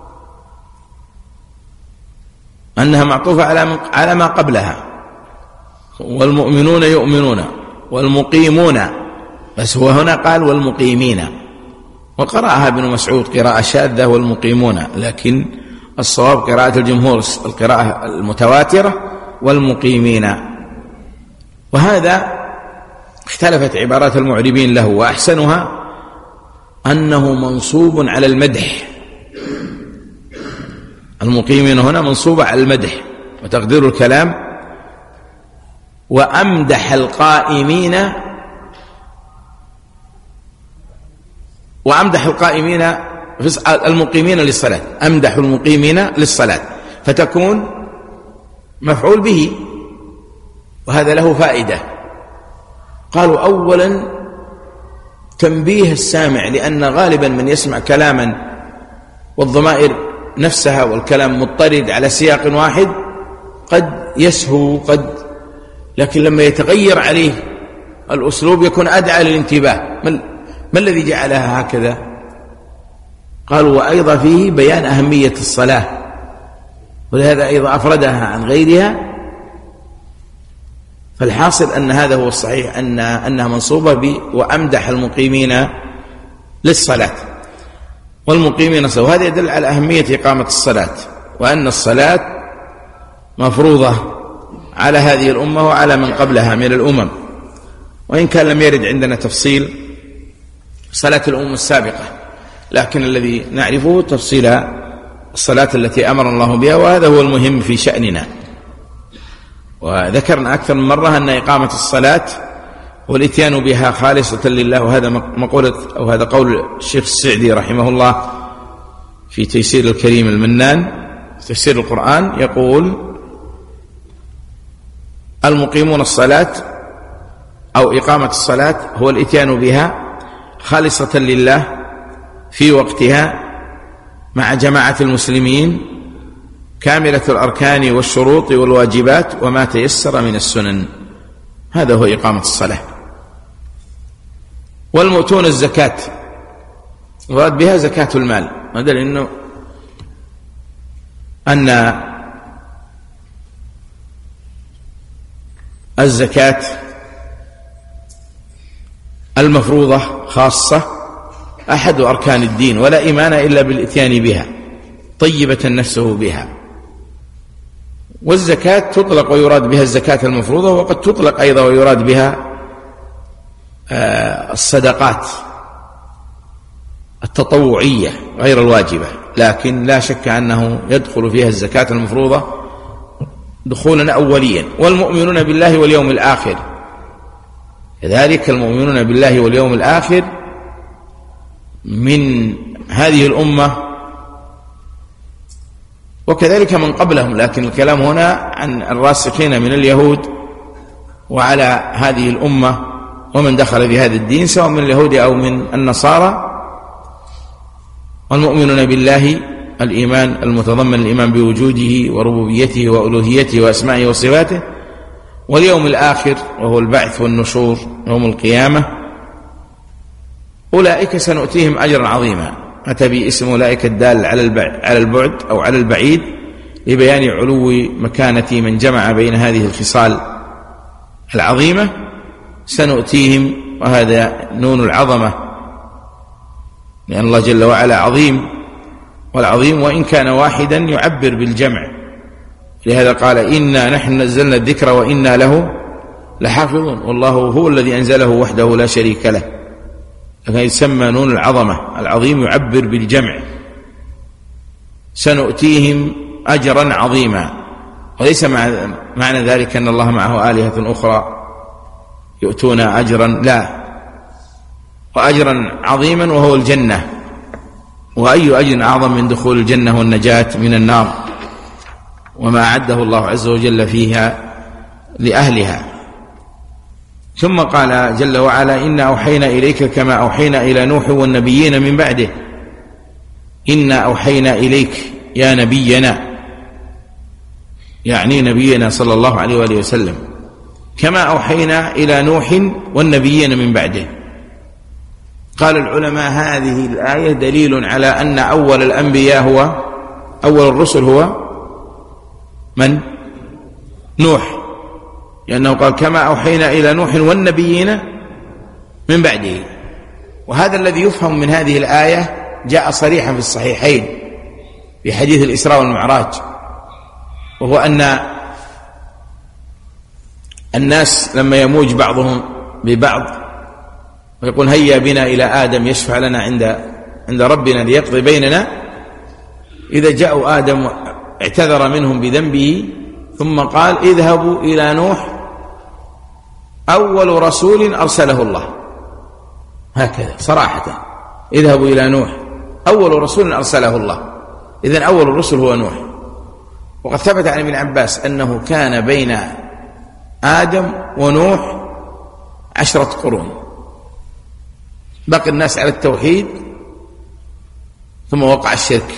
أنها معطوفة على ما قبلها. والمؤمنون يؤمنون والمقيمون، بس هو هنا قال والمقيمين، وقرأها ابن مسعود قراءة شاذة والمقيمون، لكن الصواب قراءة الجمهور القراءة المتواترة والمقيمين. وهذا اختلفت عبارات المعربين له، وأحسنها أنه منصوب على المدح. المقيمين هنا منصوب على المدح، وتقدير الكلام: وأمدح القائمين، وأمدح القائمين المقيمين للصلاة، أمدح المقيمين للصلاة، فتكون مفعول به. وهذا له فائدة. قالوا: أولا تنبيه السامع، لأن غالبا من يسمع كلاما والضمائر نفسها والكلام مضطرد على سياق واحد قد يسهو قد، لكن لما يتغير عليه الأسلوب يكون أدعى للانتباه. ما الذي جعلها هكذا؟ قالوا: وأيضا فيه بيان أهمية الصلاة، ولهذا أيضا أفردها عن غيرها. فالحاصل أن هذا هو الصحيح، أن أنها منصوبة ب وأمدح المقيمين للصلاة، والمقيمين الصلاة. وهذا يدل على أهمية إقامة الصلاة، وأن الصلاة مفروضة على هذه الأمة وعلى من قبلها من الأمم، وإن كان لم يرد عندنا تفصيل صلاة الأمم السابقة، لكن الذي نعرفه تفصيل الصلاة التي أمر الله بها، وهذا هو المهم في شأننا. وذكرنا أكثر من مرة أن إقامة الصلاة والإتيان بها خالصة لله، وهذا مقولة أو هذا قول الشيخ السعدي رحمه الله في تيسير الكريم المنان تفسير القرآن، يقول: المقيمون الصلاة أو إقامة الصلاة هو الإتيان بها خالصة لله في وقتها مع جماعة المسلمين كاملة الأركان والشروط والواجبات وما تيسر من السنن. هذا هو إقامة الصلاة. والمؤتون الزكاة ورد بها زكاة المال، هذا لأنه أن الزكاة المفروضة خاصة أحد أركان الدين، ولا إيمان إلا بالإتيان بها طيبة نفسه بها. والزكاة تطلق ويراد بها الزكاة المفروضة، وقد تطلق أيضا ويراد بها الصدقات التطوعية غير الواجبة، لكن لا شك أنه يدخل فيها الزكاة المفروضة دخولا أوليا. والمؤمنون بالله واليوم الآخر كذلك، المؤمنون بالله واليوم الآخر من هذه الأمة وكذلك من قبلهم، لكن الكلام هنا عن الراسخين من اليهود وعلى هذه الأمة ومن دخل في هذا الدين سواء من اليهود أو من النصارى. والمؤمنون بالله الإيمان المتضمن الإيمان بوجوده وربوبيته وألوهيته وأسمائه وصفاته، واليوم الآخر وهو البعث والنشور يوم القيامة، أولئك سنؤتيهم أجرا عظيما. أتى باسم أولئك الدال على البعد أو على البعيد لبيان علو مكانة من جمع بين هذه الخصال العظيمة. سنؤتيهم، وهذا نون العظمة، لأن الله جل وعلا عظيم، والعظيم وإن كان واحدا يعبر بالجمع، لهذا قال: إنا نحن نزلنا الذكر وإنا له لحافظون، والله هو الذي أنزله وحده لا شريك له. لكن يسمى نون العظمة، العظيم يعبر بالجمع. سنؤتيهم أجرا عظيما، وليس معنى ذلك أن الله معه آلهة أخرى يؤتون أجرا، لا، وأجرا عظيما وهو الجنة. وأي أجر أعظم من دخول الجنة والنجاة من النار وما أعده الله عز وجل فيها لأهلها. ثم قال جل وعلا: إنا أوحينا إليك كما أوحينا إلى نوح والنبيين من بعده. إنا أوحينا إليك يا نبينا، يعني نبينا صلى الله عليه وآله وسلم، كما أوحينا إلى نوح والنبيين من بعده. قال العلماء: هذه الآية دليل على أن أول الأنبياء هو أول الرسل هو من؟ نوح، لأنه قال: كما أوحينا إلى نوح والنبيين من بعده. وهذا الذي يفهم من هذه الآية جاء صريحا في الصحيحين في حديث الإسراء والمعراج، وهو أن الناس لما يموج بعضهم ببعض ويقول: هيا بنا إلى آدم يشفع لنا عند عند ربنا ليقضي بيننا، إذا جاءوا آدم اعتذر منهم بذنبه ثم قال: اذهبوا إلى نوح أول رسول أرسله الله. هكذا صراحة: اذهبوا إلى نوح أول رسول أرسله الله. إذن أول الرسل هو نوح. وقد ثبت عن ابن عباس أنه كان بين آدم ونوح عشرة قرون، بقي الناس على التوحيد ثم وقع الشرك.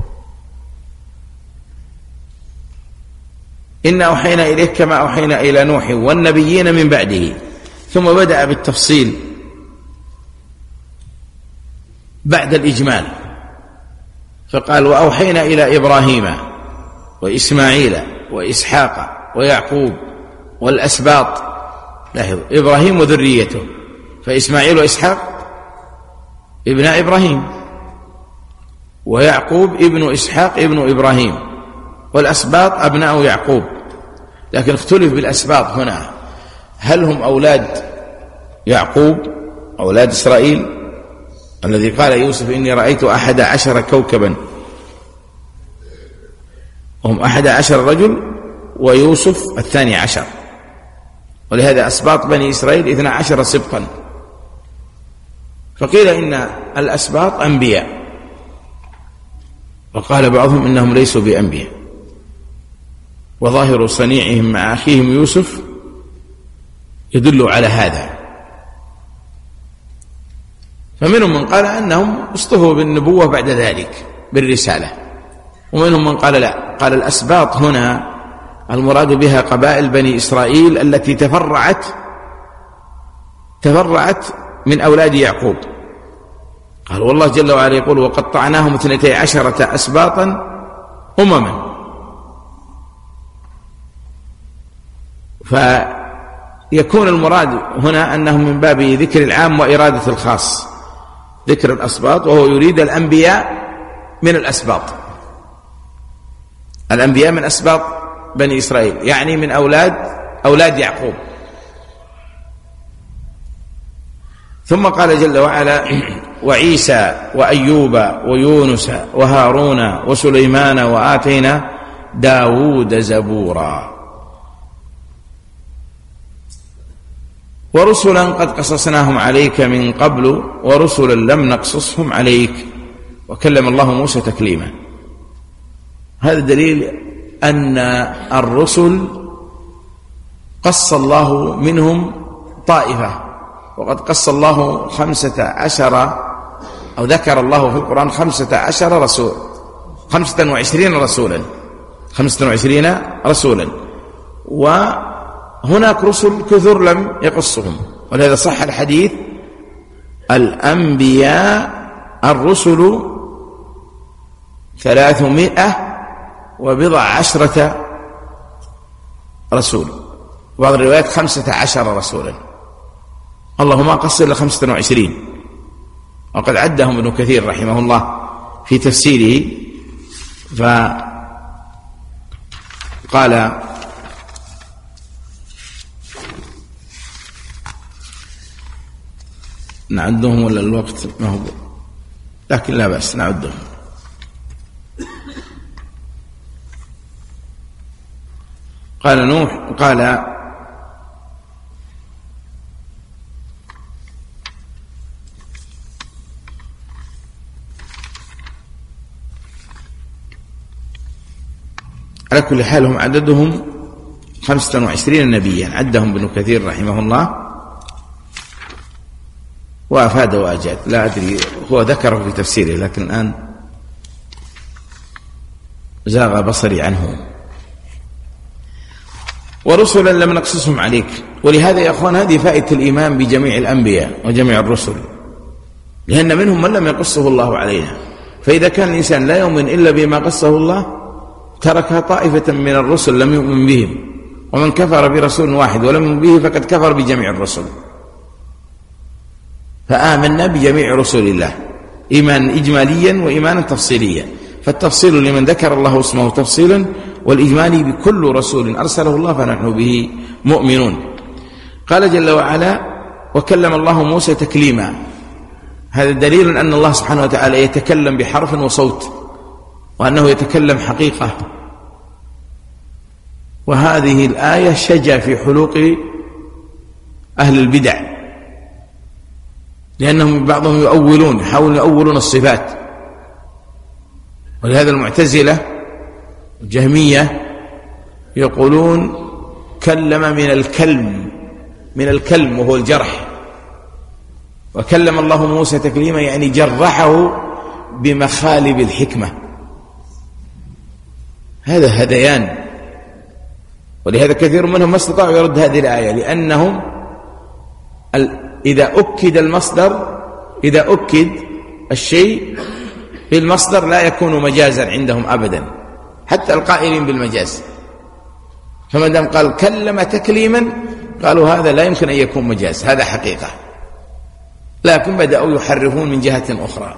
إنا أوحينا إليك كما أوحينا إلى نوح والنبيين من بعده، ثم بدأ بالتفصيل بعد الإجمال، فقال: وأوحينا إلى إبراهيم وإسماعيل وإسحاق ويعقوب والأسباط. لاحظوا: إبراهيم وذريته، فإسماعيل وإسحاق ابن إبراهيم، ويعقوب ابن إسحاق ابن إبراهيم، والأسباط أبناء يعقوب. لكن اختلف بالأسباط هنا، هل هم أولاد يعقوب أولاد إسرائيل الذي قال يوسف: إني رأيت أحد عشر كوكبا، هم أحد عشر رجل، ويوسف الثاني عشر، ولهذا أسباط بني إسرائيل اثنا عشر سبطا. فقيل إن الأسباط أنبياء، وقال بعضهم إنهم ليسوا بأنبياء، وظاهر صنيعهم مع أخيهم يوسف يدل على هذا. فمنهم من قال أنهم اصطفوا بالنبوة بعد ذلك بالرسالة، ومنهم من قال لا، قال الأسباط هنا المراد بها قبائل بني إسرائيل التي تفرعت تفرعت من أولاد يعقوب. قال والله جل وعلا يقول وقطعناهم اثنتي عشرة أسباطا أمما. فيكون المراد هنا أنه من باب ذكر العام وإرادة الخاص، ذكر الأسباط، وهو يريد الأنبياء من الأسباط، الأنبياء من أسباط بني إسرائيل، يعني من أولاد أولاد يعقوب. ثم قال جل وعلا وعيسى وأيوب ويونس وهارون وسليمان وآتينا داود زبورا ورسلا قد قصصناهم عليك من قبل ورسلا لم نقصصهم عليك وكلم الله موسى تكليما. هذا دليل أن الرسل قص الله منهم طائفة، وقد قص الله خمسة عشر أو ذكر الله في القرآن خمسة عشر رسول خمسة وعشرين رسولا خمسة وعشرين رسولا وهناك رسل كثر لم يقصهم. ولهذا صح الحديث الأنبياء الرسل ثلاثمائة وبضع عشرة رسول، وبعض الروايات خمسة عشر رسولا، اللهم قصر إلا خمسة وعشرين، وقد عدهم ابن كثير رحمه الله في تفسيره، فقال نعدهم ولا الوقت ما هو، لكن لا بأس نعدهم. قال نوح قال على كل حال هم عددهم خمسة وعشرين نبيا، عدهم ابن كثير رحمه الله وأفاد وأجاد، لا أدري هو ذكره في تفسيره لكن الآن زاغ بصري عنه. ورسلا لم نقصصهم عليك. ولهذا يا أخوان هذه فائدة الإيمان بجميع الأنبياء وجميع الرسل، لأن منهم من لم يقصه الله علينا، فإذا كان الإنسان لا يؤمن إلا بما قصه الله ترك طائفة من الرسل لم يؤمن بهم، ومن كفر برسول واحد ولم يؤمن به فقد كفر بجميع الرسل. فآمنا بجميع رسل الله إيمانا إجماليا وإيمانا تفصيليا، فالتفصيل لمن ذكر الله اسمه تفصيلا، والإجمالي بكل رسول أرسله الله فنحن به مؤمنون. قال جل وعلا وكلم الله موسى تكليما. هذا دليل أن الله سبحانه وتعالى يتكلم بحرف وصوت، وأنه يتكلم حقيقة. وهذه الآية شجع في حلوق أهل البدع، لأنهم بعضهم يؤولون يحاولون يؤولون الصفات، ولهذا المعتزلة الجهمية يقولون كلم من الكلم من الكلم وهو الجرح، وكلم الله موسى تكليما يعني جرحه بمخالب الحكمة. هذا هذيان، ولهذا كثير منهم ما استطاعوا يرد هذه الآية، لأنهم إذا أكد المصدر إذا أكد الشيء بالمصدر لا يكون مجازا عندهم أبدا، حتى القائلين بالمجاز. فما دام قال كلم تكليما قالوا هذا لا يمكن أن يكون مجاز، هذا حقيقة، لكن بدأوا يحرفون من جهة أخرى،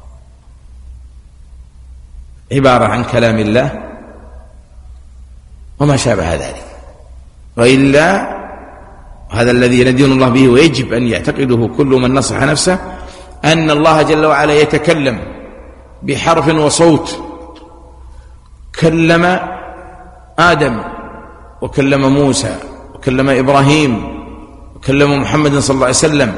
عبارة عن كلام الله وما شابه ذلك. وإلا هذا الذي ندين الله به ويجب أن يعتقده كل من نصح نفسه، أن الله جل وعلا يتكلم بحرف وصوت. كلم آدم وكلم موسى وكلم إبراهيم وكلم محمد صلى الله عليه وسلم،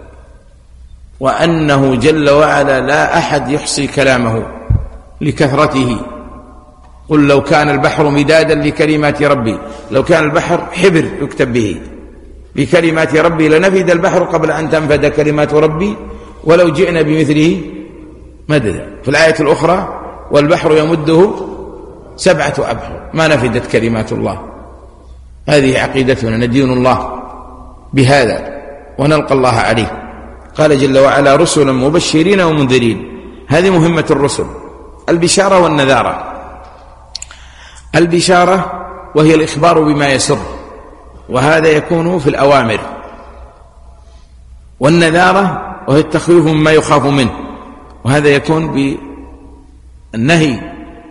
وأنه جل وعلا لا أحد يحصي كلامه لكثرته. قل لو كان البحر مدادا لكلمات ربي، لو كان البحر حبر يكتب به بكلمات ربي لنفد البحر قبل أن تنفد كلمات ربي ولو جئنا بمثله مددا. في الآية الأخرى والبحر يمده سبعة أبحر ما نفدت كلمات الله. هذه عقيدتنا، ندين الله بهذا ونلقى الله عليه. قال جل وعلا رسلا مبشرين ومنذرين. هذه مهمة الرسل، البشارة والنذارة. البشارة وهي الإخبار بما يسر، وهذا يكون في الأوامر، والنذارة وهي التخويف مما يخاف منه، وهذا يكون بالنهي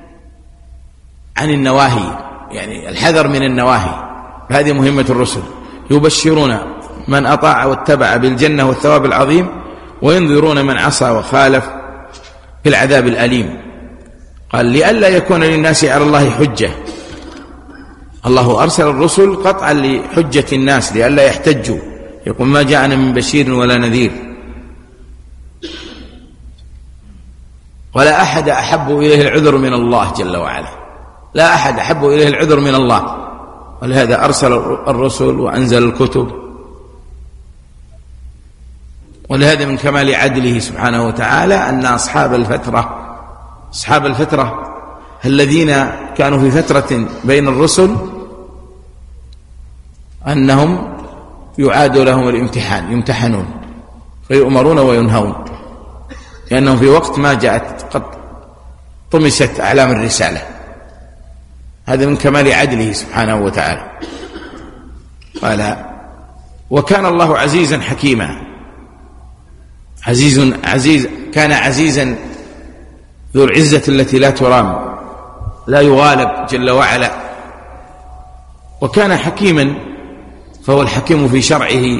عن النواهي، يعني الحذر من النواهي. هذه مهمة الرسل، يبشرون من أطاع واتبع بالجنة والثواب العظيم، وينذرون من عصى وخالف بالعذاب الأليم. قال لئلا يكون للناس على الله حجة. الله أرسل الرسل قطعا لحجة الناس لئلا يحتجوا، يقول ما جاءنا من بشير ولا نذير. ولا أحد أحب إليه العذر من الله جل وعلا، لا أحد أحب إليه العذر من الله، ولهذا أرسل الرسل وأنزل الكتب. ولهذا من كمال عدله سبحانه وتعالى أن أصحاب الفترة أصحاب الفترة الذين كانوا في فترة بين الرسل أنهم يعاد لهم الامتحان، يمتحنون فيؤمرون وينهون، لأنهم في وقت ما جاءت قد طمست أعلام الرسالة. هذا من كمال عدله سبحانه وتعالى. قال وكان الله عزيزا حكيما. عزيز عزيز كان عزيزا ذو العزة التي لا ترام، لا يغالب جل وعلا. وكان حكيما، فهو الحكيم في شرعه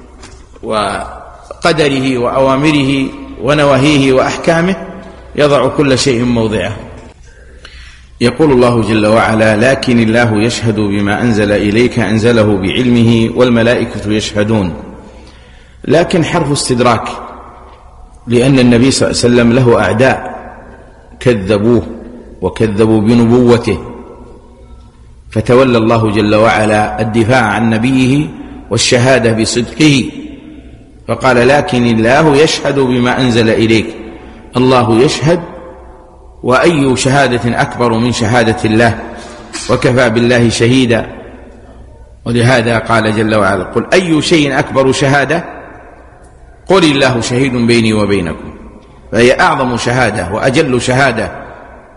وقدره وأوامره ونواهيه وأحكامه، يضع كل شيء موضعه. يقول الله جل وعلا لكن الله يشهد بما أنزل إليك أنزله بعلمه والملائكة يشهدون. لكن حرف استدراك، لأن النبي صلى الله عليه وسلم له أعداء كذبوه وكذبوا بنبوته، فتولى الله جل وعلا الدفاع عن نبيه والشهادة بصدقه، فقال لكن الله يشهد بما أنزل إليك. الله يشهد، وأي شهادة أكبر من شهادة الله، وكفى بالله شهيدا. ولهذا قال جل وعلا قل أي شيء أكبر شهادة قل الله شهيد بيني وبينكم. فهي أعظم شهادة وأجل شهادة،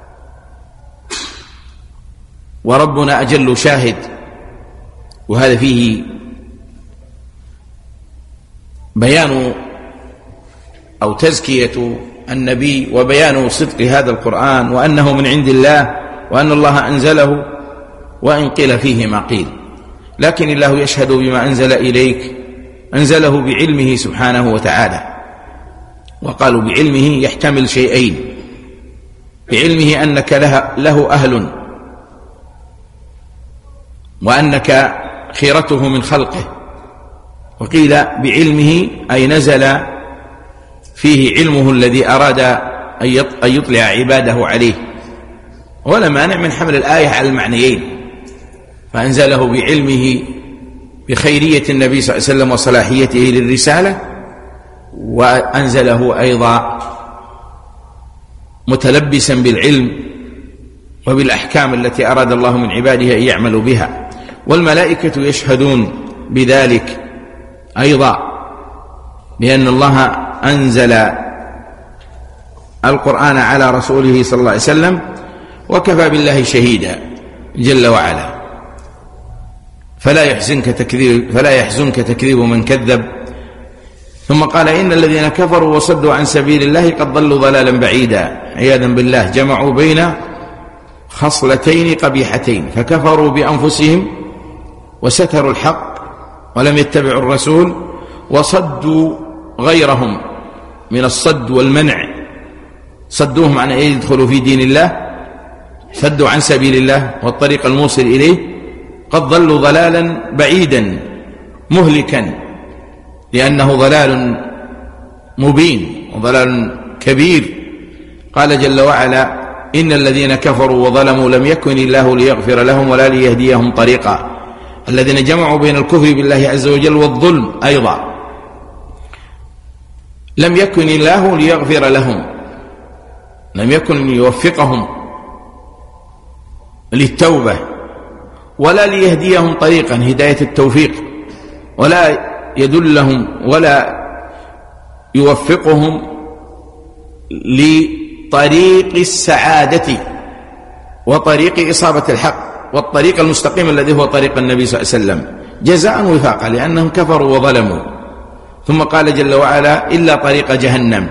وربنا أجل شاهد. وهذا فيه بيان أو تزكية النبي وبيان صدق هذا القرآن، وأنه من عند الله، وأن الله أنزله، وإن قيل فيه ما قيل. لكن الله يشهد بما أنزل إليك، أنزله بعلمه سبحانه وتعالى. وقالوا بعلمه يحتمل شيئين: بعلمه أنك له أهل، وأنك خيرته من خلقه. وقيل بعلمه أي نزل فيه علمه الذي أراد أن يطلع عباده عليه. ولا مانع من حمل الآية على المعنيين، فأنزله بعلمه بخيرية النبي صلى الله عليه وسلم وصلاحيته للرسالة، وأنزله أيضا متلبسا بالعلم وبالأحكام التي أراد الله من عباده أن يعملوا بها. والملائكة يشهدون بذلك أيضا، لأن الله أنزل القرآن على رسوله صلى الله عليه وسلم، وكفى بالله شهيدا جل وعلا. فلا يحزنك تكذيب فلا يحزنك تكذيب من كذب. ثم قال إن الذين كفروا وصدوا عن سبيل الله قد ضلوا ضلالا بعيدا. عياذا بالله، جمعوا بين خصلتين قبيحتين، فكفروا بأنفسهم وستروا الحق ولم يتبعوا الرسول، وصدوا غيرهم من الصد والمنع. صدوهم عن أن يدخلوا في دين الله، صدوا عن سبيل الله والطريق الموصل إليه، قد ضلوا ضلالا بعيدا مهلكا، لأنه ضلال مبين وضلال كبير. قال جل وعلا: إن الذين كفروا وظلموا لم يكن الله ليغفر لهم ولا ليهديهم طريقا. الذين جمعوا بين الكفر بالله عز وجل والظلم أيضا لم يكن الله ليغفر لهم، لم يكن ليوفقهم للتوبة ولا ليهديهم طريقا هداية التوفيق، ولا يدلهم ولا يوفقهم لطريق السعادة وطريق إصابة الحق والطريق المستقيم الذي هو طريق النبي صلى الله عليه وسلم، جزاء وفاقا لأنهم كفروا وظلموا. ثم قال جل وعلا: إلا طريق جهنم.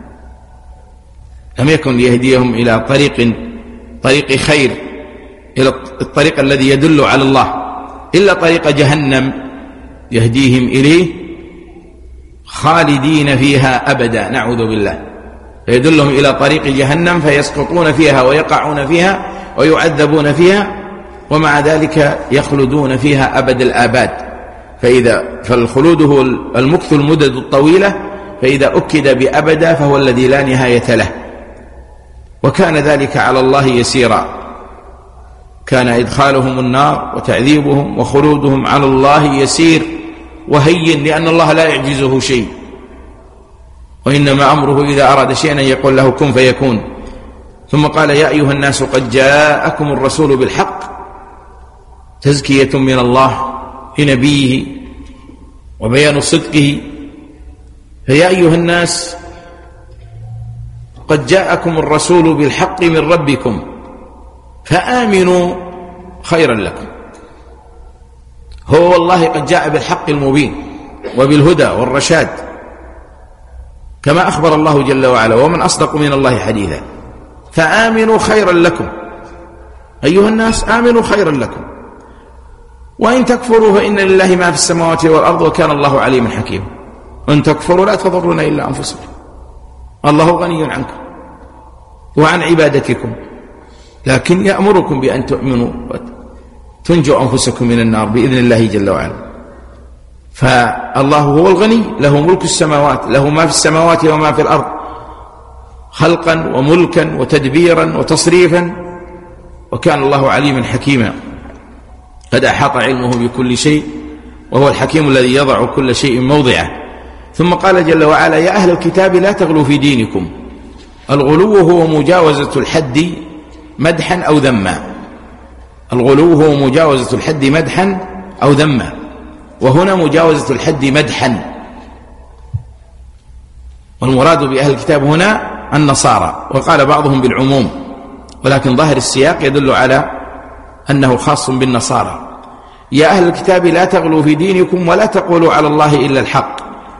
لم يكن ليهديهم إلى طريق طريق خير، إلى الطريق الذي يدل على الله، إلا طريق جهنم يهديهم إليه خالدين فيها أبدا، نعوذ بالله. فيدلهم إلى طريق جهنم فيسقطون فيها ويقعون فيها ويعذبون فيها، ومع ذلك يخلدون فيها أبد الآباد. فإذا فالخلود هو المكث المدد الطويلة، فإذا أكد بأبدا فهو الذي لا نهاية له، وكان ذلك على الله يسيرا. كان إدخالهم النار وتعذيبهم وخلودهم على الله يسير وهين، لأن الله لا يعجزه شيء، وإنما أمره إذا أراد شيئا يقول له كن فيكون. ثم قال: يا أيها الناس قد جاءكم الرسول بالحق، تزكية من الله لنبيه وبيان صدقه. فيا أيها الناس قد جاءكم الرسول بالحق من ربكم فآمنوا خيرا لكم. هو والله قد جاء بالحق المبين وبالهدى والرشاد، كما أخبر الله جل وعلا: ومن أصدق من الله حديثا. فآمنوا خيرا لكم، أيها الناس آمنوا خيرا لكم، وإن تكفروا فإن لله ما في السماوات والأرض وكان الله عليما حكيما. وإن تكفروا لا تضرون إلا أنفسكم، الله غني عنكم وعن عبادتكم، لكن يأمركم بأن تؤمنوا وتنجوا أنفسكم من النار بإذن الله جل وعلا. فالله هو الغني، له ملك السماوات، له ما في السماوات وما في الأرض، خلقا وملكا وتدبيرا وتصريفا، وكان الله عليما حكيما، قد أحاط علمه بكل شيء، وهو الحكيم الذي يضع كل شيء موضعه. ثم قال جل وعلا: يا أهل الكتاب لا تغلوا في دينكم. الغلو هو مجاوزة الحد مدحا أو ذما، الغلو هو مجاوزة الحد مدحا أو ذما، وهنا مجاوزة الحد مدحا. والمراد بأهل الكتاب هنا النصارى، وقال بعضهم بالعموم، ولكن ظاهر السياق يدل على أنه خاص بالنصارى. يا أهل الكتاب لا تغلوا في دينكم ولا تقولوا على الله إلا الحق،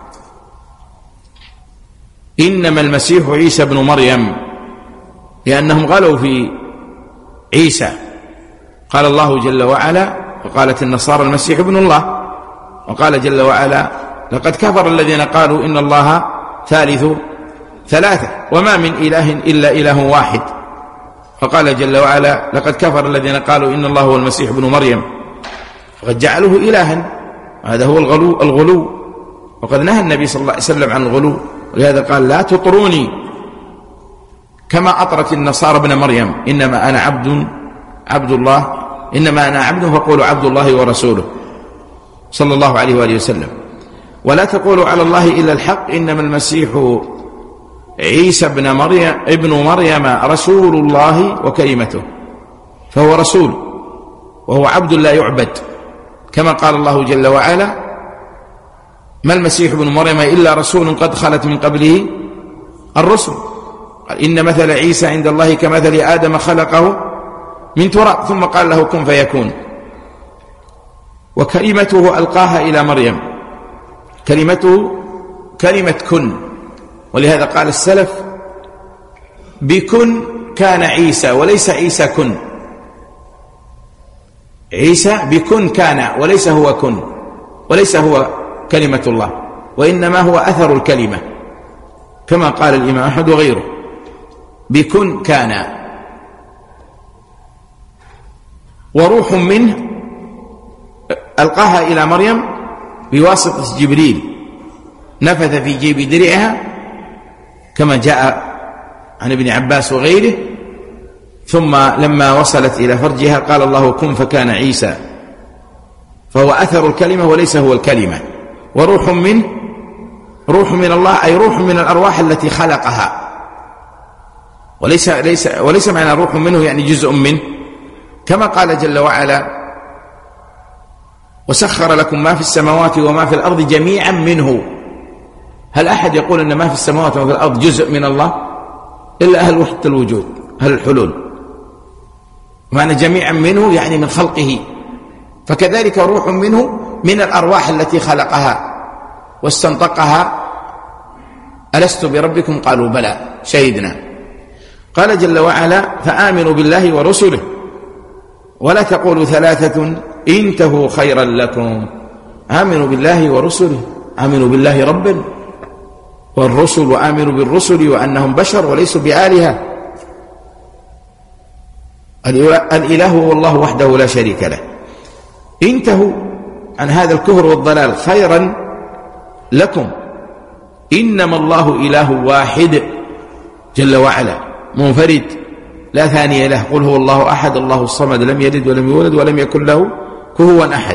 إنما المسيح عيسى بن مريم، لأنهم غلوا في عيسى. قال الله جل وعلا: وقالت النصارى المسيح ابن الله. وقال جل وعلا: لقد كفر الذين قالوا إن الله ثالث ثلاثة وما من إله إلا إله واحد. فقال جل وعلا: لقد كفر الذين قالوا إن الله هو المسيح ابن مريم، فقد جعلوه إلها. هذا هو الغلو الغلو وقد نهى النبي صلى الله عليه وسلم عن الغلو، ولهذا قال: لا تطروني كما أطرت النصارى ابن مريم، إنما أنا عبد عبد الله، إنما أنا عبد فقولوا عبد الله ورسوله صلى الله عليه وآله وسلم. ولا تقولوا على الله إلا الحق، إنما المسيح عيسى ابن مريم ابن مريم رسول الله وكلمته، فهو رسول وهو عبد لا يعبد، كما قال الله جل وعلا: ما المسيح ابن مريم إلا رسول قد خلت من قبله الرسل، قال: إن مثل عيسى عند الله كمثل آدم خلقه من تراب ثم قال له كن فيكون. وكلمته ألقاها إلى مريم، كلمته كلمة كن، ولهذا قال السلف: بكن كان عيسى وليس عيسى كن. عيسى بكن كان وليس هو كن، وليس هو كلمة الله، وإنما هو أثر الكلمة، كما قال الإمام أحمد وغيره: بكن كان. وروح منه ألقاها إلى مريم بواسطة جبريل، نفث في جيب درعها كما جاء عن ابن عباس وغيره، ثم لما وصلت إلى فرجها قال الله كن فكان عيسى، فهو أثر الكلمة وليس هو الكلمة. وروح منه، روح من الله أي روح من الأرواح التي خلقها، وليس, ليس وليس معنى روح منه يعني جزء منه، كما قال جل وعلا وسخر لكم ما في السماوات وما في الأرض جميعا منه. هل أحد يقول أن ما في السماوات وما في الأرض جزء من الله إلا أهل وحدة الوجود، أهل الحلول. معنى جميعا منه يعني من خلقه، فكذلك روح منه من الأرواح التي خلقها واستنطقها ألست بربكم قالوا بلى شهدنا. قال جل وعلا فآمنوا بالله ورسله ولا تقولوا ثلاثة انتهوا خيرا لكم. آمنوا بالله ورسله، آمنوا بالله ربا والرسل، وآمنوا بالرسل وأنهم بشر وليسوا بآلهة. الإله هو الله وحده لا شريك له. انتهوا عن هذا الكفر والضلال خيرا لكم، إنما الله إله واحد جل وعلا منفرد لا ثاني له. قل هو الله أحد الله الصمد لم يلد ولم يولد ولم يكن له كفوا أحد.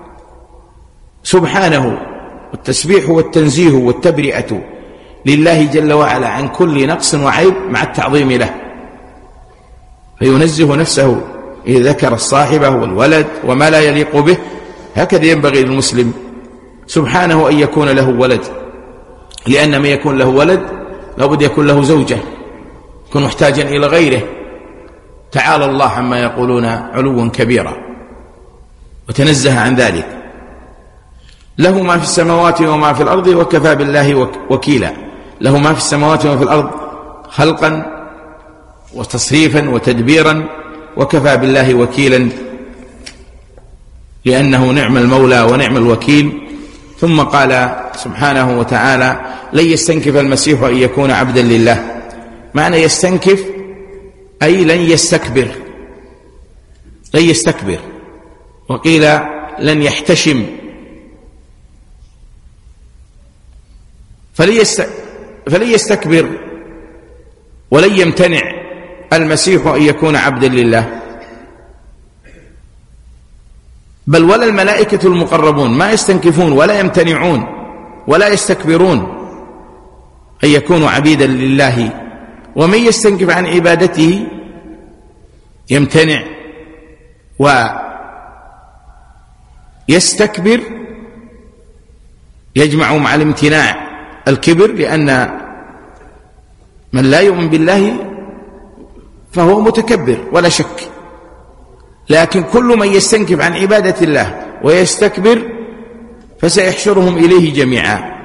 سبحانه، والتسبيح والتنزيه والتبرئة لله جل وعلا عن كل نقص وعيب مع التعظيم له، فينزه نفسه إذا ذكر الصاحبة والولد وما لا يليق به. هكذا ينبغي للمسلم سبحانه أن يكون له ولد، لأن من يكون له ولد لابد يكون له زوجة، يكون محتاجا إلى غيره. تعالى الله عما يقولون علوا كبيرا وتنزه عن ذلك. له ما في السماوات وما في الأرض وكفى بالله وكيلا. له ما في السماوات وما في الأرض خلقا وتصريفا وتدبيرا، وكفى بالله وكيلا لأنه نعم المولى ونعم الوكيل. ثم قال سبحانه وتعالى لن يستنكف المسيح أن يكون عبدا لله. معنى يستنكف أي لن يستكبر، لن يستكبر، وقيل لن يحتشم. فلن يستكبر ولن يمتنع المسيح أن يكون عبدا لله، بل ولا الملائكة المقربون ما يستنكفون ولا يمتنعون ولا يستكبرون أن يكونوا عبيدا لله. ومن يستنكف عن عبادته يمتنع ويستكبر يجمع مع الامتناع الكبر، لأن من لا يؤمن بالله فهو متكبر ولا شك. لكن كل من يستنكف عن عبادة الله ويستكبر فسيحشرهم إليه جميعا،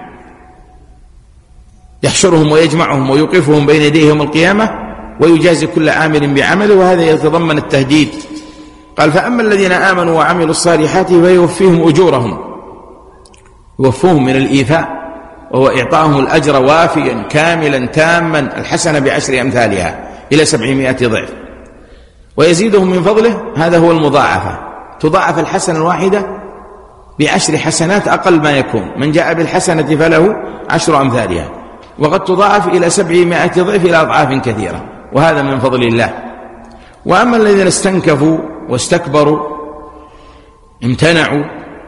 يحشرهم ويجمعهم ويوقفهم بين يديه يوم القيامة ويجازي كل عامل بعمله، وهذا يتضمن التهديد. قال فأما الذين آمنوا وعملوا الصالحات فيوفيهم أجورهم، يوفوهم من الإيفاء وهو إعطاهم الأجر وافيا كاملا تاما، الحسنة بعشر أمثالها إلى سبعمائة ضعف، ويزيدهم من فضله. هذا هو المضاعفة، تضاعف الحسنة الواحدة بعشر حسنات أقل ما يكون. من جاء بالحسنة فله عشر أمثالها، وقد تضاعف إلى سبعمائة ضعف إلى أضعاف كثيرة، وهذا من فضل الله. وأما الذين استنكفوا واستكبروا، امتنعوا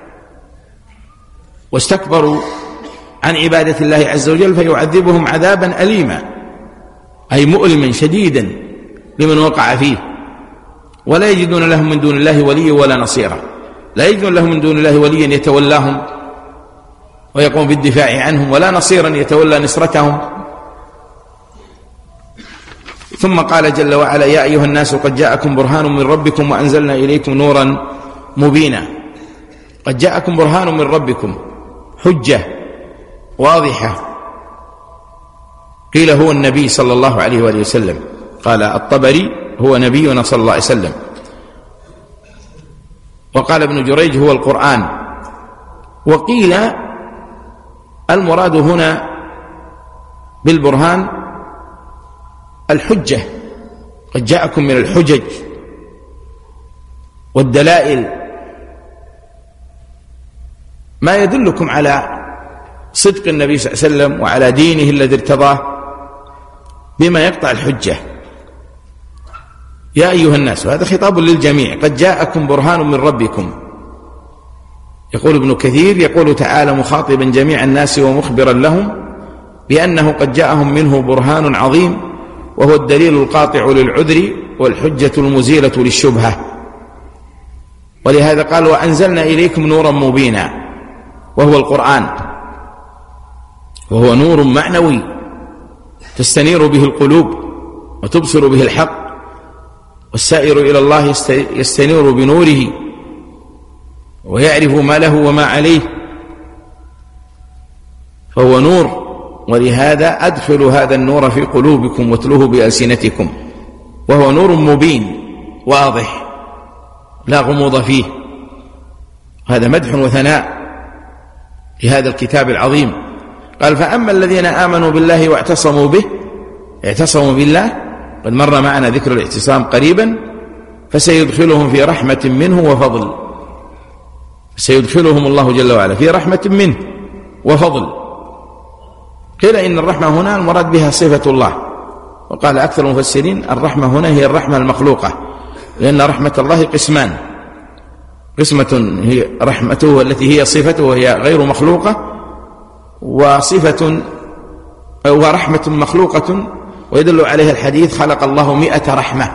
واستكبروا عن عبادة الله عز وجل، فيعذبهم عذابا أليما أي مؤلما شديدا لمن وقع فيه، ولا يجدون لهم من دون الله وليا ولا نصيرا. لا يجدون لهم من دون الله وليا يتولاهم ويقوم بالدفاع عنهم، ولا نصيرا يتولى نصرتهم. ثم قال جل وعلا يا أيها الناس قد جاءكم برهان من ربكم وأنزلنا إليكم نورا مبينا. قد جاءكم برهان من ربكم، حجة واضحة. قيل هو النبي صلى الله عليه وآله وسلم، قال الطبري هو نبينا صلى الله عليه وسلم، وقال ابن جريج هو القرآن. وقيل المراد هنا بالبرهان الحجة، قد جاءكم من الحجج والدلائل ما يدلكم على صدق النبي صلى الله عليه وسلم وعلى دينه الذي ارتضاه بما يقطع الحجة. يا أيها الناس، وهذا خطاب للجميع، قد جاءكم برهان من ربكم. يقول ابن كثير يقول تعالى مخاطبا جميع الناس ومخبرا لهم بأنه قد جاءهم منه برهان عظيم، وهو الدليل القاطع للعذر والحجة المزيلة للشبهة. ولهذا قال وأنزلنا إليكم نورا مبينا، وهو القرآن، وهو نور معنوي تستنير به القلوب وتبصر به الحق، والسائر إلى الله يستنير بنوره ويعرف ما له وما عليه، فهو نور. ولهذا أدخلوا هذا النور في قلوبكم واتلوه بألسنتكم، وهو نور مبين واضح لا غموض فيه. هذا مدح وثناء لهذا الكتاب العظيم. قال فأما الذين آمنوا بالله واعتصموا به، اعتصموا بالله، قد مر معنا ذكر الاعتصام قريبا، فسيدخلهم في رحمة منه وفضل. سيدخلهم الله جل وعلا في رحمة منه وفضل. قيل إن الرحمة هنا المراد بها صفة الله، وقال أكثر المفسرين الرحمة هنا هي الرحمة المخلوقة، لأن رحمة الله قسمان، قسمة هي رحمته التي هي صفته وهي غير مخلوقة، وصفة ورحمة مخلوقة ويدل عليها الحديث خلق الله مئة رحمة،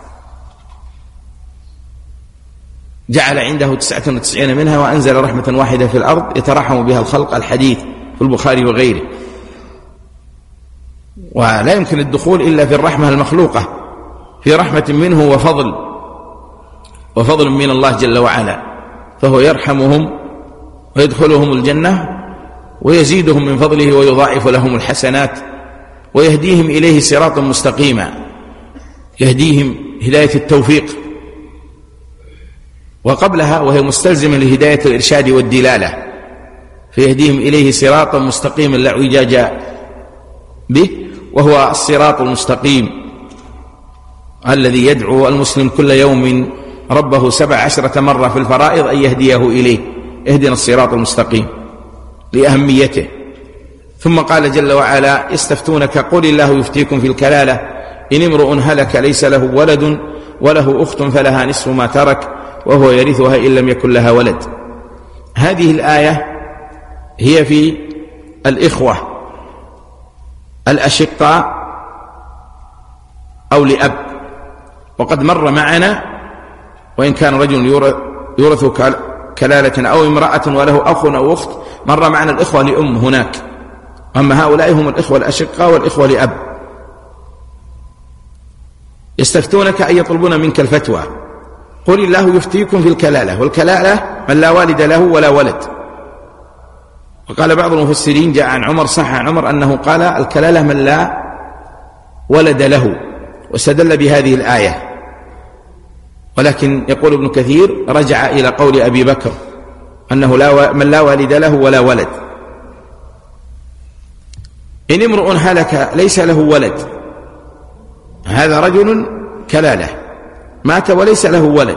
جعل عنده تسعة وتسعين منها وأنزل رحمة واحدة في الأرض يترحم بها الخلق، الحديث في البخاري وغيره. ولا يمكن الدخول إلا في الرحمة المخلوقة، في رحمة منه وفضل، وفضل من الله جل وعلا، فهو يرحمهم ويدخلهم الجنة ويزيدهم من فضله ويضاعف لهم الحسنات ويهديهم إليه صراطا مستقيما، يهديهم هداية التوفيق، وقبلها وهي مستلزمة لهداية الإرشاد والدلالة، فيهديهم إليه صراطا مستقيما لا اعوجاج به، وهو الصراط المستقيم الذي يدعو المسلم كل يوم ربه سبع عشرة مرة في الفرائض أن يهديه إليه، اهدنا الصراط المستقيم لأهميته. ثم قال جل وعلا يستفتونك قل الله يفتيكم في الكلالة إن امرؤ هلك ليس له ولد وله أخت فلها نصف ما ترك وهو يرثها إن لم يكن لها ولد. هذه الآية هي في الإخوة الأشقاء أو لأب، وقد مر معنا وإن كان رجل يورث كلالة أو امرأة وله أخ أو أخت، مر معنا الإخوة لأم هناك، أما هؤلاء هم الإخوة الأشقاء والإخوة لأب. يستفتونك أن يطلبون منك الفتوى قل الله يفتيكم في الكلالة، والكلالة من لا والد له ولا ولد. وقال بعض المفسرين جاء عن عمر صح عن عمر أنه قال الكلالة من لا ولد له، واستدل بهذه الآية. ولكن يقول ابن كثير رجع إلى قول أبي بكر أنه لا من لا والد له ولا ولد. إن امرؤ هلك ليس له ولد، هذا رجل كلالة مات وليس له ولد،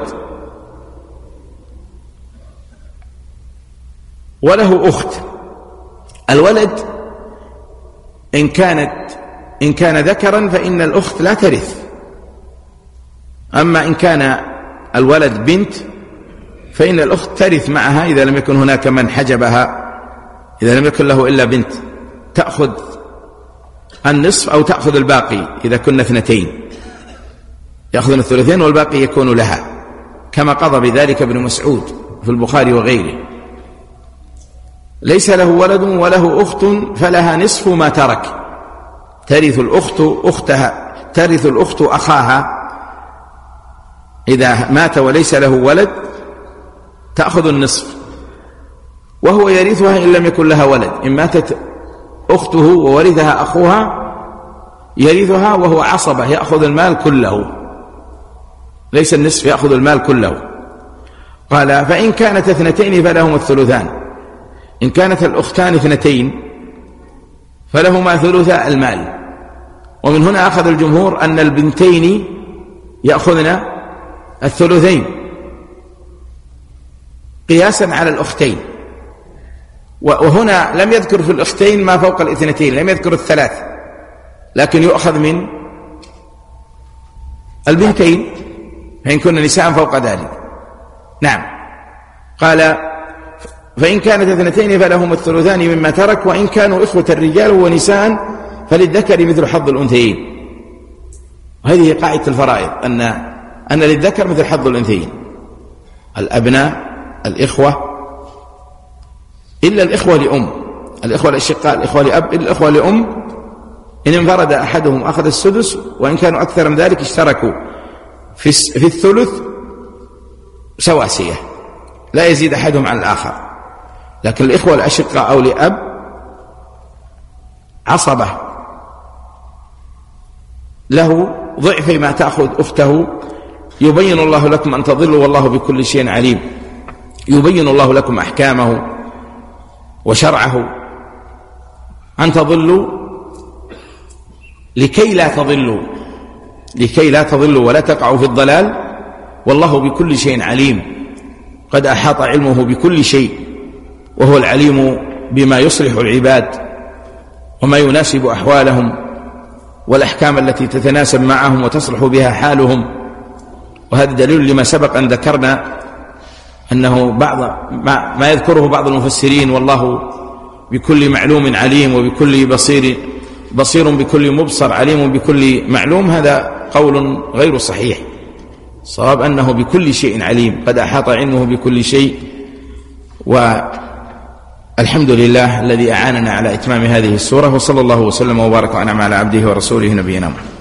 وله أخت. الولد إن كانت إن كان ذكرا فإن الأخت لا ترث، أما إن كان الولد بنت فإن الأخت ترث معها إذا لم يكن هناك من حجبها، إذا لم يكن له إلا بنت تأخذ النصف أو تأخذ الباقي، إذا كنا اثنتين يأخذن الثلثين والباقي يكون لها، كما قضى بذلك ابن مسعود في البخاري وغيره. ليس له ولد وله أخت فلها نصف ما ترك، ترث الأخت أختها، ترث الأخت أخاها إذا مات وليس له ولد، تأخذ النصف، وهو يرثها إن لم يكن لها ولد. إن ماتت أخته وورثها أخوها يرثها وهو عصبة، يأخذ المال كله، ليس النصف، يأخذ المال كله. قال فإن كانت اثنتين فلهما الثلثان، إن كانت الأختان اثنتين فلهما ثلثا المال. ومن هنا أخذ الجمهور أن البنتين يأخذن الثلثين قياسا على الأختين، وهنا لم يذكر في الأختين ما فوق الاثنتين، لم يذكر الثلاث، لكن يؤخذ من البنتين فإن كن نساء فوق ذلك. نعم. قال فإن كانت اثنتين فلهما الثلثان مما ترك، وإن كانوا إخوة الرجال ونساء فللذكر مثل حظ الأنثيين. هذه قاعدة الفرائض، أن أن للذكر مثل حظ الأنثيين، الأبناء، الإخوة، إلا الإخوة لأم، الإخوة الأشقاء، الإخوة لأب، إلا الإخوة لأم إن انفرد أحدهم أخذ السدس، وإن كانوا أكثر من ذلك اشتركوا في في الثلث سواسية، لا يزيد أحدهم عن الآخر. لكن الإخوة الأشقاء أو لأب عصبة له ضعف ما تأخذ أخته. يبين الله لكم أن تضلوا والله بكل شيء عليم. يبين الله لكم أحكامه وشرعه أن تضلوا لكي لا تضلوا لكي لا تضلوا ولا تقعوا في الضلال، والله بكل شيء عليم. قد أحاط علمه بكل شيء، وهو العليم بما يصلح العباد وما يناسب أحوالهم والأحكام التي تتناسب معهم وتصلح بها حالهم. وهذا دليل لما سبق أن ذكرنا أنه بعض ما يذكره بعض المفسرين والله بكل معلوم عليم وبكل بصير بصير بكل مبصر عليم بكل معلوم، هذا قول غير صحيح. صواب أنه بكل شيء عليم، قد أحاط علمه بكل شيء. والحمد لله الذي أعاننا على إتمام هذه السورة، وصلى الله وسلم وبارك وأنعم على عبده ورسوله نبينا محمد.